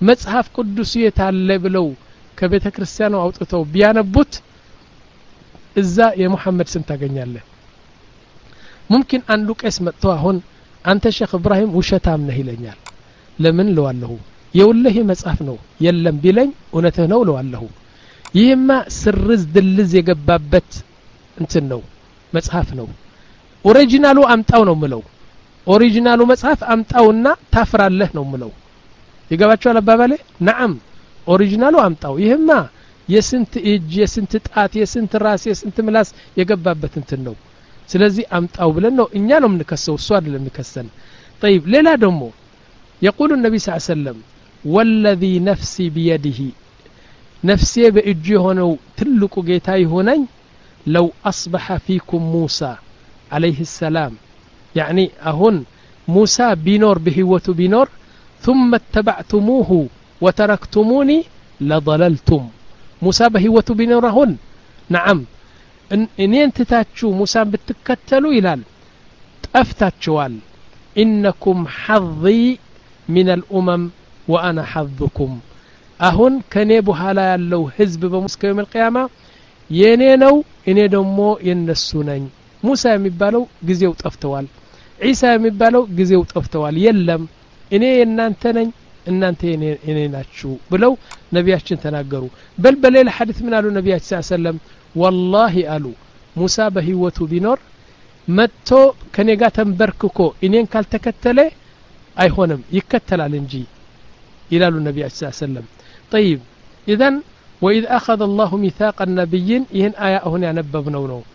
መጽሐፍ ቅዱስ የታለ ብለው ከቤተ ክርስቲያኑ አውጥተው ቢያነቡት እዛ የሙሐመድ ስም ታገኛለህ ሙምኪን አንዱ ቄስ መጥቶ አሁን አንተ ሼክ ኢብራሂም ውሸታም ነህ ይለኛል ለምን ለዋለሁ የውለህ መጽሐፍ ነው የለም ቢለኝ እውነትህ ነው ለዋለሁ ይህማ ስርዝ ድልዝ የገባበት እንትን ነው መጽሐፍ ነው ኦሪጂናሉ አምጣው ነው ምለው ኦሪጂናሉ መጽሐፍ አምጣውና ታፍራለህ ነው ምለው ይገባችኋል አባባሌ ነዓም ኦሪጂናሉ አምጣው ይህማ የስንት እጅ የስንት ጣት የስንት ራስ የስንት ምላስ የገባበት እንትን ነው ስለዚህ አምጣው ብለን ነው እኛ ነው ምንከሰው እሱ አይደለም የሚከሰን طيب ሌላ ደግሞ يقول النبي صلى الله عليه وسلم والذي نفسي بيده نفسي بእጁ ሆነው ትልቁ ጌታ ይሆነኝ لو أصبح فيكم موسى عليه السلام يعني أهون موسى بينور بهوته بينور ثم اتبعتموه وتركتموني لضللتم موسى بهوته بينور هون نعم إن ينتتاتشو موسى بتكتلوا إلال أفتاتشوال إنكم حظي من الأمم وأنا حظكم أهون كنيبو هلا لو حزب بمسك يوم القيامة ينينو إني دمو ينسونين موسى يمبالو جزيو تفتوال عيسى يمبالو جزيو تفتوال يلم إني ينانتنين እናንተ እኔ ናችሁ ብለው ነብያችን ተናገሩ በል በሌላ ሐዲስ ምን አሉ ነብያችን ሰለላሁ ዐለይሂ ወሰለም والله አሉ ሙሳ በህይወቱ ቢኖር መጥቶ ከኔ ጋር ተንበርክኮ እኔን ካልተከተለ አይሆንም ይከተላል እንጂ ይላሉ ነብያችን ሰለላሁ ዐለይሂ ወሰለም طيب اذا واذ اخذ الله ميثاق النبيين ይህን አያ አሁን ያነበብነው ነው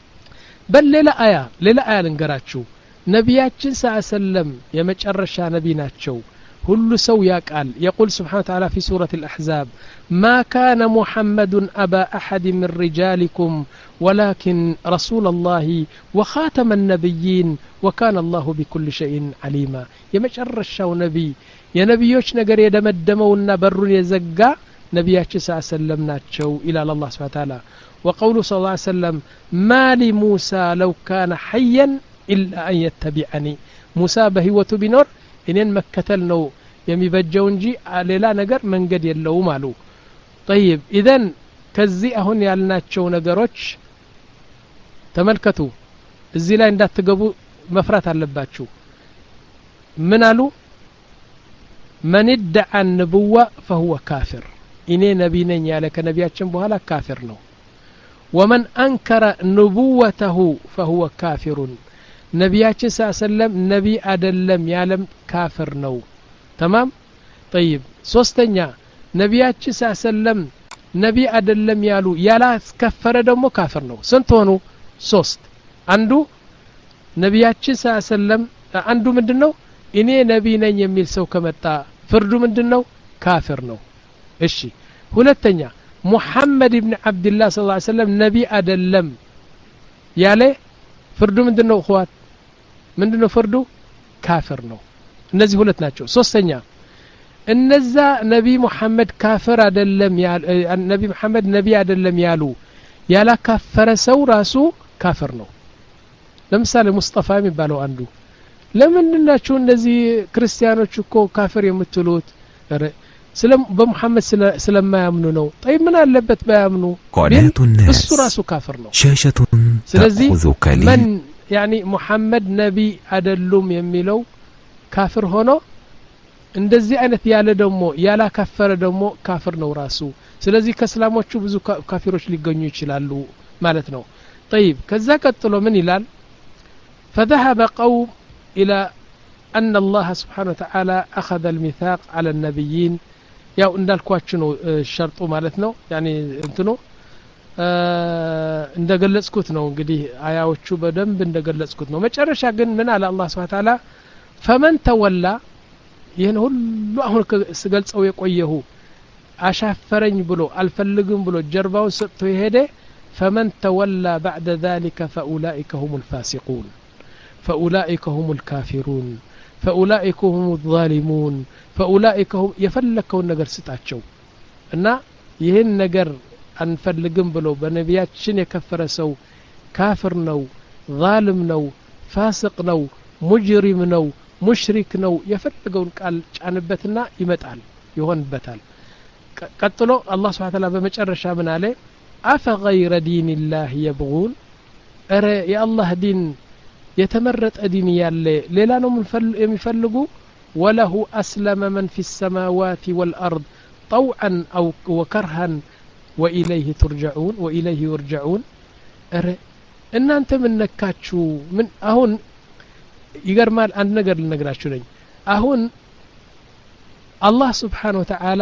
በል ሌላ አያ ሌላ አያ ልንገራችሁ ነብያችን ሰለላሁ ዐለይሂ ወሰለም የመጨረሻ ነብይ ናቸው كل سو يقال يقول سبحانه وتعالى في سورة الأحزاب ما كان محمد أبا أحد من رجالكم ولكن رسول الله وخاتم النبيين وكان الله بكل شيء عليما يمشر الشو نبي يا نبيوش نقر يدمدمونا برون يزقا نبياتش صلى الله عليه وسلم ناتشو إلى الله سبحانه وتعالى وقوله صلى الله عليه وسلم ما لموسى لو كان حيا إلا أن يتبعني موسى بهوة بنور إنين مكتل نو يميبجو انجي ሌላ ነገር መንገድ የለውም አሉ طيب اذن ከዚህ አሁን ያልናቸው ነገሮች ተመልከቱ እዚህ ላይ እንዳትገቡ መፍራት አለባችሁ ምን አሉ من ادعى النبوة فهو كافر እኔ ነብይ ነኝ ያለ ከነቢያችን በኋላ ካፊር ነው ومن انكر نبوته فهو كافر ነብያችን ሰለላም ነብይ አይደለም ያለም ካፍር ነው تمام طيب ሶስተኛ ነብያችን ሰለላም ነብይ አይደለም ያሉ ያላስከፈረ ደግሞ ካፍር ነው ስንት ሆኑ ሶስት አንዱ ነብያችን ሰለላም አንዱ ምንድነው እኔ ነብይ ነኝ የሚል ሰው ከመጣ ፍርዱ ምንድነው ካፍር ነው እሺ ሁለተኛ ሙሐመድ ኢብኑ አብዱላህ ሰለላሁ ዐለይሂ ወሰለም ነብይ አይደለም ያለ ፍርዱ ምንድነው ኸዋት ምንድነው ፍርዱ ካፍር ነው እነዚህ ሁለት ናቸው ሶስተኛ እነዛ ነብይ መሐመድ ካፍር አይደለም ያሉ ነብይ መሐመድ ነብይ አይደለም ያሉ ያላ ካፈረ ሰው ራሱ ካፍር ነው ለምሳሌ ሙስጠፋ የሚባለው አንዱ ለምንድናችሁ እነዚህ ክርስቲያኖች እኮ ካፍር የምትሉት ስለም በመሐመድ ስለማያምኑ ነው طيب ምን አለበት ባያምኑ እሱ ራሱ ካፍር ነው ስለዚህ من يعني محمد نبي አይደሉም የሚለው ካፍር ሆኖ እንደዚህ አይነት ያለ ደግሞ ያላ ካፈረ ደግሞ ካፍር ነው ራሱ ስለዚህ ከእስላሞቹ ብዙ ካፊሮች ሊገኙ ይችላሉ ማለት ነው طيب ከዛ ቀጥሎ ምን ይላል فذهب قوم إلى أن الله سبحانه وتعالى أخذ الميثاق على النبيين ያው እንዳልኳችሁ ነው ሸርጡ ማለት ነው يعني እንትኑ እንደገለጽኩት ነው እንግዲህ አያዎቹ በደንብ እንደገለጽኩት ነው መጨረሻ ግን ምን አለ አላህ Subhanahu Wa Ta'ala فمن تولى ይሄን ሁሉ አሁን ስገልጸው የቆየሁ አሻፈረኝ ብሎ አልፈልግም ብሎ ጀርባውን ሰጥቶ ይሄደ فمن تولى بعد ذلك فاولئك هم الفاسقون فاولئك هم الكافرون فاولئك هم الظالمون فاولئك هم يفلكون ነገር ስጣቸው እና ይሄን ነገር አንፈልግም ብሎ በነቢያችን የከፈረ ሰው ካፍር ነው ዛልም ነው ፋሲቅ ነው ሙጅሪም ነው ሙሽሪክ ነው የፈለገውን ቃል ጫንበትና ይመጣል ይሆንበታል ቀጥሎ አላህ Subhanahu Wa Ta'ala በመጨረሻ ምን አለ አፈገይረ ዲንላህ يبغون አረ የአላህ ዲን የተመረጠ ዲን ያለ ሌላ ነው የሚፈልጉ وله أسلم من في السماوات والأرض طوعا أو وكرها وإليه ترجعون وإليه يرجعون أر إن أنت من نكاتشو من أهون يقرمال أن نقر لنقراتشو لين أهون الله سبحانه وتعالى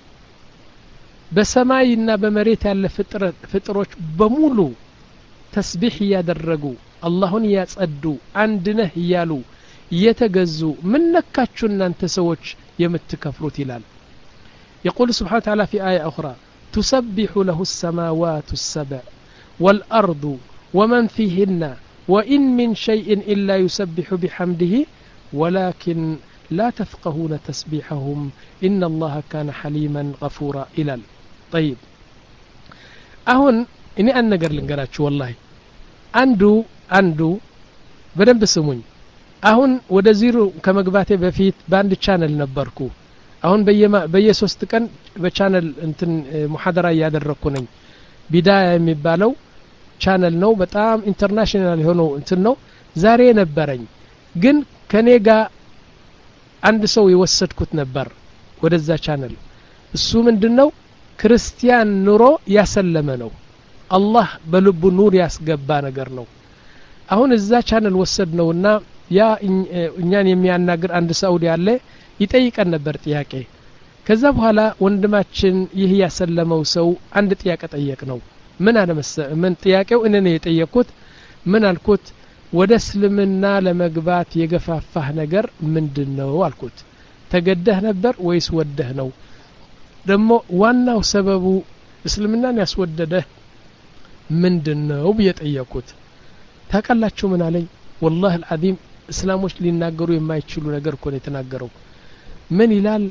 بسماينا بمريت على فترة فتروش بمولو تسبيح يادرقو اللهن يتصدو عندنا يالو يتجزو من نكاتشو أن أنت سوتش يمتكفروت لال يقول سبحانه وتعالى في آية أخرى تسبح له السماوات السبع والأرض ومن فيهن وإن من شيء إلا يسبح بحمده ولكن لا تفقهون تسبيحهم إن الله كان حليما غفورا إلى طيب أهون إني أن نقر لنقراتش والله عنده عنده بدن بسموني أهون ودزيرو كمقباتي بفيت باند channel نبركو አሁን በየማ በየሶስት ቀን በቻናል እንትን ሙሐደራ ያደረኩ ነኝ ቢዳያ የሚባለው ቻናል ነው በጣም ኢንተርናሽናል ሆኖ እንትን ነው ዛሬ ነበረኝ ግን ከኔ ጋር አንድ ሰው ይወሰድኩት ነበር ወደዛ ቻናል እሱ ምንድነው ክርስቲያን ኑሮ ያሰለመ ነው አላህ በልቡ ኑር ያስገባ ነገር ነው አሁን እዛ ቻናል ወሰድነውና ያ እኛን የሚያናግር አንድ ሳውዲ አለ ይጠይቀን ነበር ጥያቄ ከዛ በኋላ ወንድማችን ይህ ያሰለመው ሰው አንድ ጥያቄ ጠየቅ ነው ምን አለ ምን ጥያቄው እኔ ነው የጠየቅኩት ምን አልኩት ወደ እስልምና ለመግባት የገፋፋህ ነገር ምንድነው አልኩት ተገደህ ነበር ወይስ ወደህ ነው ደሞ ዋናው ሰበቡ እስልምናን ያስወደደህ ምንድነው በየጠየቅኩት ታቀላችሁ ምን አለኝ والله العظيم እስላሞች ሊናገሩ የማይችሉ ነገር እኮ ነው የተናገረው ምን ይላል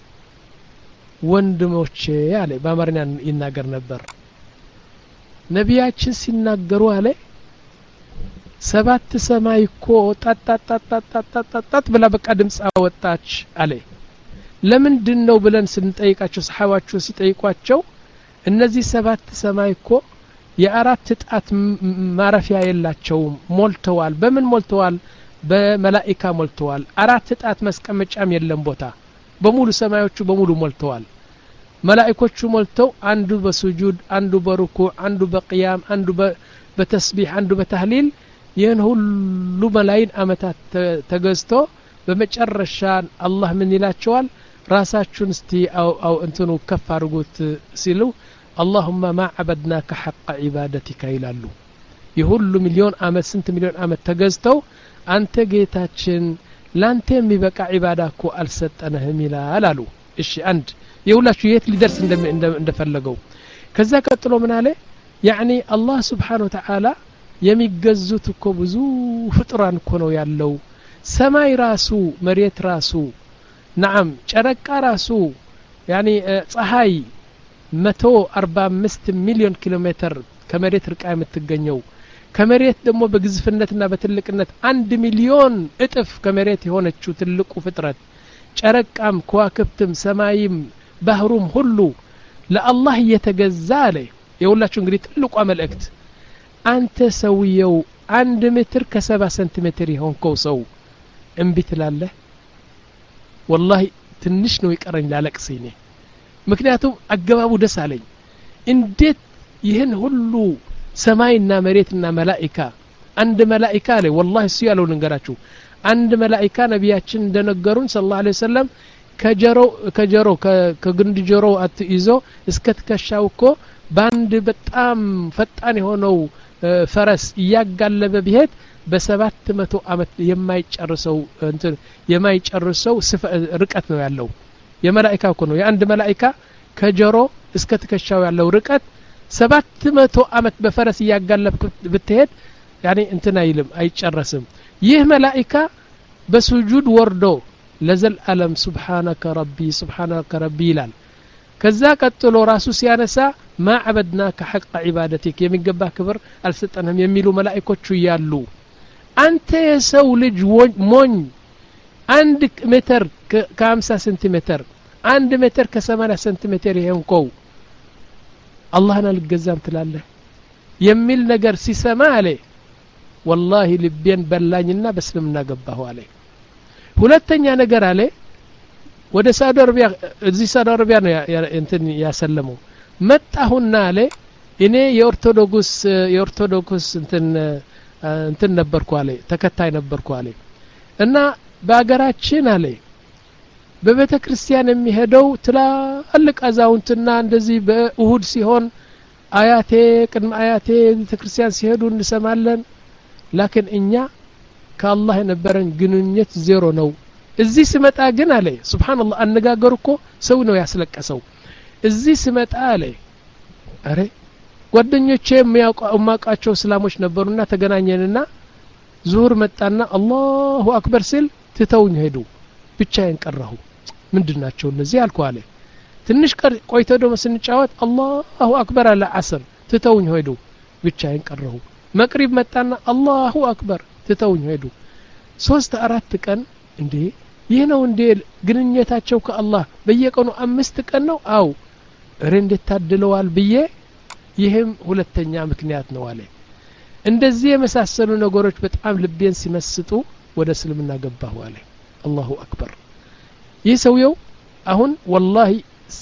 ወንድሞቼ አለ በአማርኛ ይናገር ነበር ነቢያችን ሲናገሩ አለ ሰባት ሰማይ እኮ ጣጣጣጣጣጣጣ ብላ በቃ ድምጽ አወጣች አለ ለምንድነው ብለን ስንጠይቃቸው ሰሃባቸው ሲጠይቋቸው እነዚህ ሰባት ሰማይ እኮ የአራት ጣት ማረፊያ የላቸውም ሞልተዋል በምን ሞልተዋል በመላእክት ሞልተዋል አራት ጣት መስቀመጫም የለም ቦታ በሙሉ ሰማዮቹ በሙሉ ሞልተዋል መላእክቶቹ ሞልተው አንዱ በሱጁድ አንዱ በሩኩዕ አንዱ በቂያም አንዱ በተስቢህ አንዱ በተህሊል ይህን ሁሉ መላእክት አመታት ተገዝቶ በመጨረሻ አላህ ምን ይላቸዋል ራሳችሁን እስቲ አው አው እንትኑ ከፍ አድርጉት ሲሉ اللهم ما عبدناك حق عبادتك ይላሉ ይሁሉ ሚሊዮን አመት ስንት ሚሊዮን አመት ተገዝተው አንተ ጌታችን ላንተ የሚበቃ ዒባዳ እኮ አልሰጠነህም ይላል አሉ እሺ አንድ የሁላችሁ የት ሊደርስ እንደፈለገው ከዛ ቀጥሎ ምን አለ يعني الله سبحانه وتعالى የሚገዙት እኮ ብዙ ፍጥራን እኮ ነው ያለው ሰማይ ራሱ መሬት ራሱ نعم ጨረቃ ራሱ يعني ፀሐይ መቶ አርባ አምስት ሚሊዮን ኪሎ ሜትር ከመሬት ርቃ የምትገኘው ከመሬት ደግሞ በግዝፍነትና በትልቅነት አንድ ሚሊዮን እጥፍ ከመሬት የሆነችው ትልቁ ፍጥረት ጨረቃም ከዋክብትም ሰማይም ባህሩም ሁሉ ለአላህ እየተገዛ አለ የሁላችሁ እንግዲህ ትልቁ መልእክት አንተ ሰውየው አንድ ሜትር ከሰባ ሴንቲሜትር ይሆንከው ሰው እምቢ ትላለህ والله ትንሽ ነው ይቀረኝ ላለቅስኝ ምክንያቱም አገባቡ ደስ አለኝ እንዴት ይህን ሁሉ ሰማይና መሬትና መላእክት አንድ መላእክት አለ والله እሱ ያለው ንገራችሁ አንድ መላእክት ነቢያችን እንደነገሩን ሰለላሁ ዐለይሂ ወሰለም ከጀሮ ከጀሮ ከግንድ ጀሮ አትይዞ እስከ ተከሻው እኮ ባንድ በጣም ፈጣን የሆነው ፈረስ ያጋለበ ቢሄድ በሰባት መቶ አመት የማይጨርሰው እንትን የማይጨርሰው ርቀት ነው ያለው የመላእክት እኮ ነው የአንድ መላእክት ከጀሮ እስከ ተከሻው ያለው ርቀት ሰባት መቶ አመት በፈረስ ያጋለብክ ብትሄድ يعني እንትና ይልም አይጨረስም ይህ መላእክት በሱጁድ ወርዶ ለዘል ዓለም سبحانك ربي سبحانك ربي ይላል ከዛ ቀጥሎ ራሱ ሲያነሳ ما عبدناك حق عبادتك የሚገባ ክብር አልሰጠንም የሚሉ መላእክቶቹ ያሉ አንተ የሰው ልጅ ሞኝ አንድ ሜትር ከ50 ሴንቲሜትር አንድ ሜትር ከሰማንያ ሴንቲሜትር ይሄንኮው አላህን አልገዛም ትላለህ የሚል ነገር ሲሰማ አለ والله ልቤን በላኝና በእስልምና ገባሁ አለ ሁለተኛ ነገር አለ ወደ ሳውዲ አረቢያ እዚህ ሳውዲ አረቢያ ነው እንትን ያሰለመው መጣሁና አለ እኔ የኦርቶዶክስ የኦርቶዶክስ እንትን እንትን ነበርኩ አለ ተከታይ ነበርኩ አለ እና በአገራችን አለ በቤተ ክርስቲያን የሚሄደው ትላልቅ አዛውንትና እንደዚህ በእሁድ ሲሆን አያቴ ቅድመ አያቴ ቤተ ክርስቲያን ሲሄዱ እንሰማለን ላኪን እኛ ከአላህ የነበረን ግንኙነት ዜሮ ነው እዚህ ስመጣ ግን አለ ሱብሃንአላህ አነጋገርኮ ሰው ነው ያስለቀሰው እዚህ ስመጣ አለ አሬ ጓደኞቼ የሚያውቃቸው እስላሞች ነበሩና ተገናኘንና ዙሁር መጣና አላሁ አክበር ሲል ትተውኝ ሄዱ ብቻዬን ቀረሁ ምንድናቸው እነዚህ አልኩ አለ ትንሽ ቆይተው ደግሞ ስንጫወት አላሁ አክበር አለ አስር ትተውኝ ሄዱ ብቻዬን ቀረሁ መቅሪብ መጣና አላሁ አክበር ትተውኝ ሄዱ ሶስት አራት ቀን እንዴ ይህ ነው እንዴ ግንኙነታቸው ከአላህ በየቀኑ አምስት ቀን ነው አው እረ እንዴት ታድለዋል ብዬ ይህም ሁለተኛ ምክንያት ነው አለ እንደዚህ የመሳሰሉ ነገሮች በጣም ልቤን ሲመስጡ ወደ እስልምና ገባሁ አለ አላሁ አክበር ይህ ሰውየው አሁን والله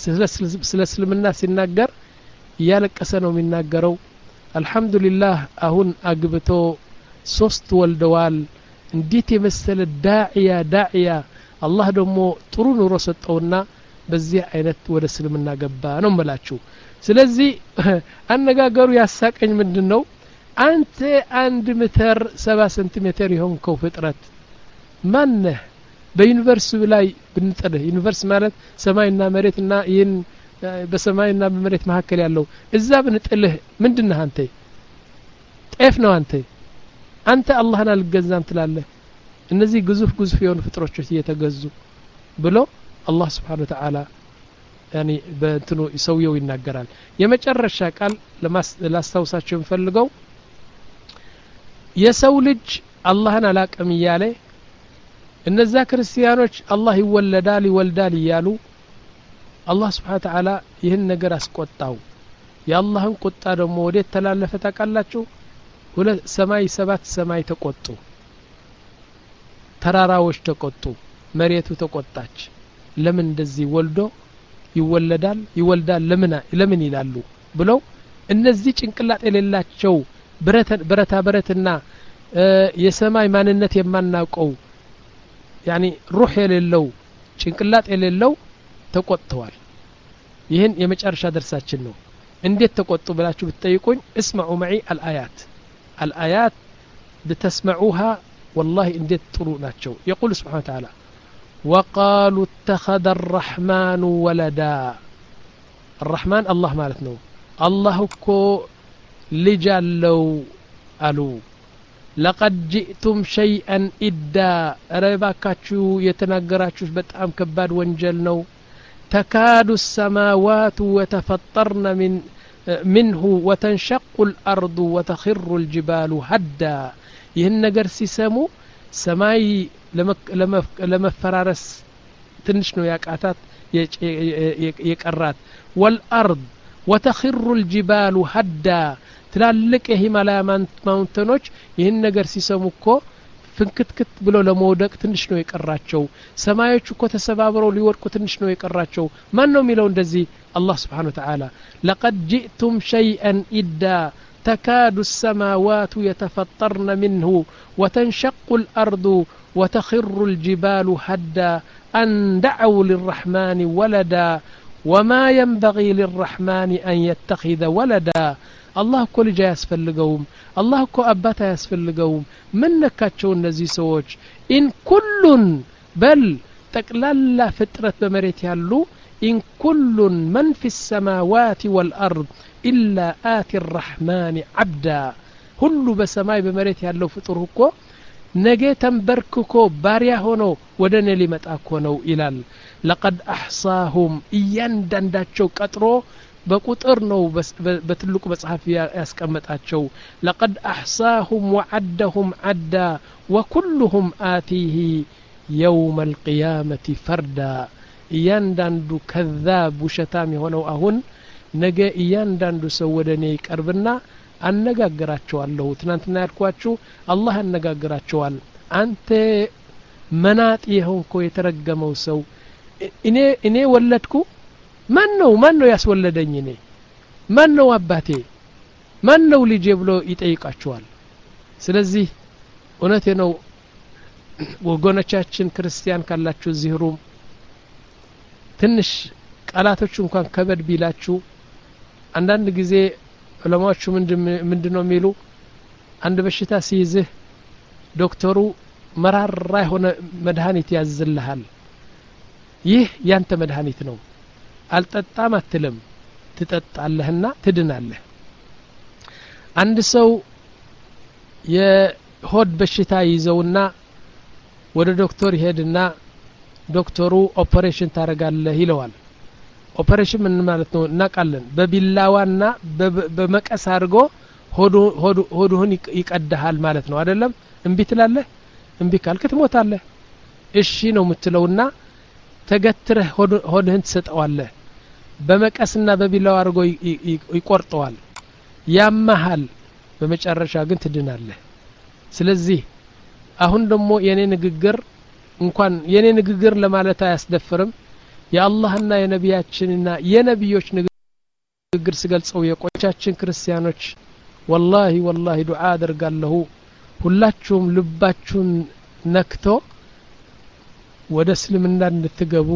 ስለ እስልምና ሲናገር ያለቀሰ ነው የሚናገረው አልহামዱሊላህ አሁን አግብቶ ሶስት ወልደዋል እንዴት የመሰለ ዳዒያ ዳዒያ አላህ ደግሞ ጥሩ ኑሮ ሰጠውና በዚህ አይነት ወደ እስልምና ገባ ነው መላችሁ ስለዚህ አነጋገሩ ያሳቀኝ ምንድነው አንተ አንድ ሜትር ሰባ ሴንቲሜትር ይሆንከው ፍጥረት ማን በዩኒቨርሲቲ ላይ ብንጠልህ ዩኒቨርሲቲ ማለት ሰማይና መሬትና ይህን በሰማይና በመሬት መካከል ያለው እዛ ብንጥልህ ምንድነህ አንተ ጤፍ ነው አንተ አንተ አላህን አልገዛም ትላለህ እነዚህ ግዙፍ ግዙፍ የሆኑ ፍጥሮች እየተገዙ ብሎ አላህ Subhanahu Wa Ta'ala ያኒ በእንትኑ ሰውየው ይናገራል የመጨረሻ ቃል ላስታውሳችሁ እንፈልገው የሰው ልጅ አላህን አላቀም ይያለ እነዛ ክርስቲያኖች አላህ ይወለዳል ይወልዳል ይያሉ አላህ Subhanahu Wa Ta'ala ይህን ነገር አስቆጣው የአላህን ቁጣ ደግሞ ወደ ተላለፈ ታቃላችሁ ሁለት ሰማይ ሰባት ሰማይ ተቆጡ ተራራዎች ተቆጡ መሬቱ ተቆጣች ለምን እንደዚህ ወልዶ ይወለዳል ይወልዳል ለምን ለምን ይላሉ ብለው እነዚህ ጭንቅላት የሌላቸው ብረታ ብረታ ብረትና የሰማይ ማንነት የማናውቀው ያኒ ሩህ የሌለው ጭንቅላት የሌለው ተቆጥተዋል ይህን የመጨረሻ ደርሳችን ነው እንዴት ተቆጡ ብላችሁ ብትጠይቁኝ اسمعوا معي الآيات الآيات بتسمعوها والله እንዴት ጥሩ ናቸው يقول سبحانه وتعالى وقالوا اتخذ الرحمن ولدا الرحمن الله ማለት ነው الله እኮ ልጅ አለው አሉ لقد جئتم شيئا إدا رباكاتشو يتناقراتشو بتأم كباد وانجل نو تكاد السماوات وتفطرن من منه وتنشق الأرض وتخر الجبال هدا يهن نقر سيسمو سماي لما, لما, لما فرارس تنشنو يكعتات يكرات والأرض وتخر الجبال هدا ትላልቅ የሂማላያ ማውንተኖች ይህን ነገር ሲሰሙ እኮ ፍንክትክት ብሎ ለመውደቅ ትንሽ ነው የቀራቸው ሰማዮች እኮ ተሰባብረው ሊወድቁ ትንሽ ነው የቀራቸው ማን ነው የሚለው እንደዚህ አላህ Subhanahu Wa Ta'ala لقد جئتم شيئا إدا تكاد السماوات يتفطرن منه وتنشق الأرض وتخر الجبال هدا أن دعوا للرحمن ولدا وما ينبغي للرحمن أن يتخذ ولدا الله كل جاي يسفلقوم الله كو أباتا يسفلقوم من نكاتشو النزي سووش إن كل بل تقلل فترة بمريت يالو إن كل من في السماوات والأرض إلا آتي الرحمن عبدا هلو بسماي بمريت يالو فتره كو نجي تنبرككو باريا هونو ودن اللي متأكونو إلال لقد أحصاهم إيان دنداتشو كترو بقطر نو بس بتلوك مصحف ياسكمطاچو لقد احصاهم وعدهم عدا وكلهم آتيه يوم القيامة فردا እያንዳንዱ ከዛብ ውሸታም የሆነው አሁን ነገ እያንዳንዱ ሰው ወደኔ ይቀርብና አነጋግራቸዋለሁ ትናንትና ያልኳችሁ አላህ አነጋግራቸዋል አንተ መናጥ የሆንኮ የተረገመው ሰው እኔ እኔ ወለድኩ ማን ነው ማን ነው ያስወለደኝ እኔ ማን ነው አባቴ ማን ነው ልጄ ብሎ ይጠይቃቸዋል ስለዚህ እውነቴ ነው ወገኖቻችን ክርስቲያን ካላችሁ ዚህሩም ትንሽ ቃላቶች እንኳን ከበድ ቢላችሁ አንዳንድ ጊዜ ዑለማዎቹ ምንድነው የሚሉ አንድ በሽታ ሲይዝህ ዶክተሩ መራራ የሆነ መድኃኒት ያዝልሃል ይህ ያንተ መድኃኒት ነው አልጠጣም አትልም ትጠጣለህና ትድናለህ አንድ ሰው የሆድ በሽታ ይዘውና ወደ ዶክተር ይሄድና ዶክተሩ ኦፐሬሽን ታረጋለህ ይለዋል ኦፐሬሽን ምን ማለት ነው እናቃለን በቢላዋና በመቀስ አድርጎ ሆዱ ሆዱ ሆዱን ይቀዳሃል ማለት ነው አይደለም እንቢ ትላለህ እንቢ ካልክ ትሞታለህ እሺ ነው የምትለውና ተገትረህ ሆድህን ትሰጠዋለህ በመቀስና በቢላዋ አድርጎ ይቆርጠዋል ያማሃል በመጨረሻ ግን ትድናለህ ስለዚህ አሁን ደግሞ የኔ ንግግር እንኳን የኔ ንግግር ለማለት አያስደፍርም የአላህና የነቢያችንና የነቢዮች ንግግር ሲገልጸው የቆቻችን ክርስቲያኖች والله والله ዱዓ አደርጋለሁ ሁላችሁም ልባችሁን ነክቶ ወደ እስልምና እንድትገቡ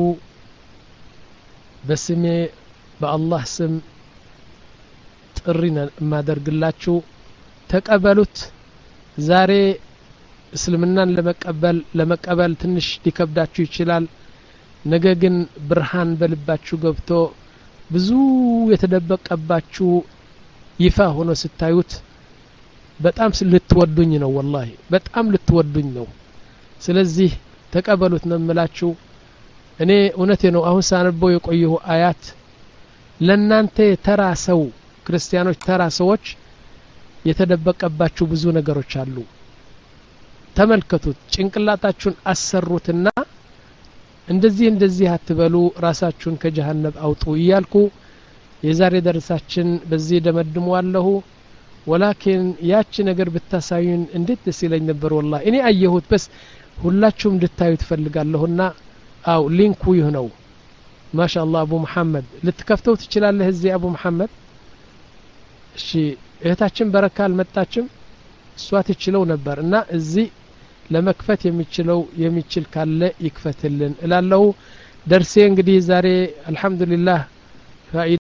በስሜ በአላህ ስም ጥሪና ማደርግላችሁ ተቀበሉት ዛሬ እስልምናን ለመቀበል ለመቀበል ትንሽ ሊከብዳችሁ ይችላል ነገ ግን ብርሃን በልባችሁ ገብቶ ብዙ የተደበቀባችሁ ይፋ ሆኖ ስታዩት በጣም ልትወዱኝ ነው والله በጣም ልትወዱኝ ነው ስለዚህ ተቀበሉት ነው የምላችሁ እኔ እውነቴ ነው አሁን ሳነበው የቆየው አያት ለናንተ ተራ ሰው ክርስቲያኖች ተራ ሰዎች የተደበቀባችሁ ብዙ ነገሮች አሉ ተመልከቱት ጭንቅላታችሁን አሰሩትና እንደዚህ እንደዚህ አትበሉ ራሳችሁን ከጀሃነም አውጡ ይያልኩ የዛሬ ደርሳችን በዚህ ደመድመዋለሁ ወላኪን ያቺ ነገር ብታሳዩን እንዴት ደስ ይለኝ ነበር والله እኔ አየሁት በስ ሁላችሁም እንድታዩ ትፈልጋለሁና አው ሊንኩ ይሁነው ማሻአላህ አቡ መሐመድ ልትከፍተው ትችላለህ እዚህ አቡ መሐመድ እሺ እህታችን በረካ አልመጣችም እሷ ትችለው ነበርና እዚህ ለመክፈት የሚችለው የሚችል ካለ ይክፈትልን እላለሁ ደርሴ እንግዲህ ዛሬ አልহামዱሊላህ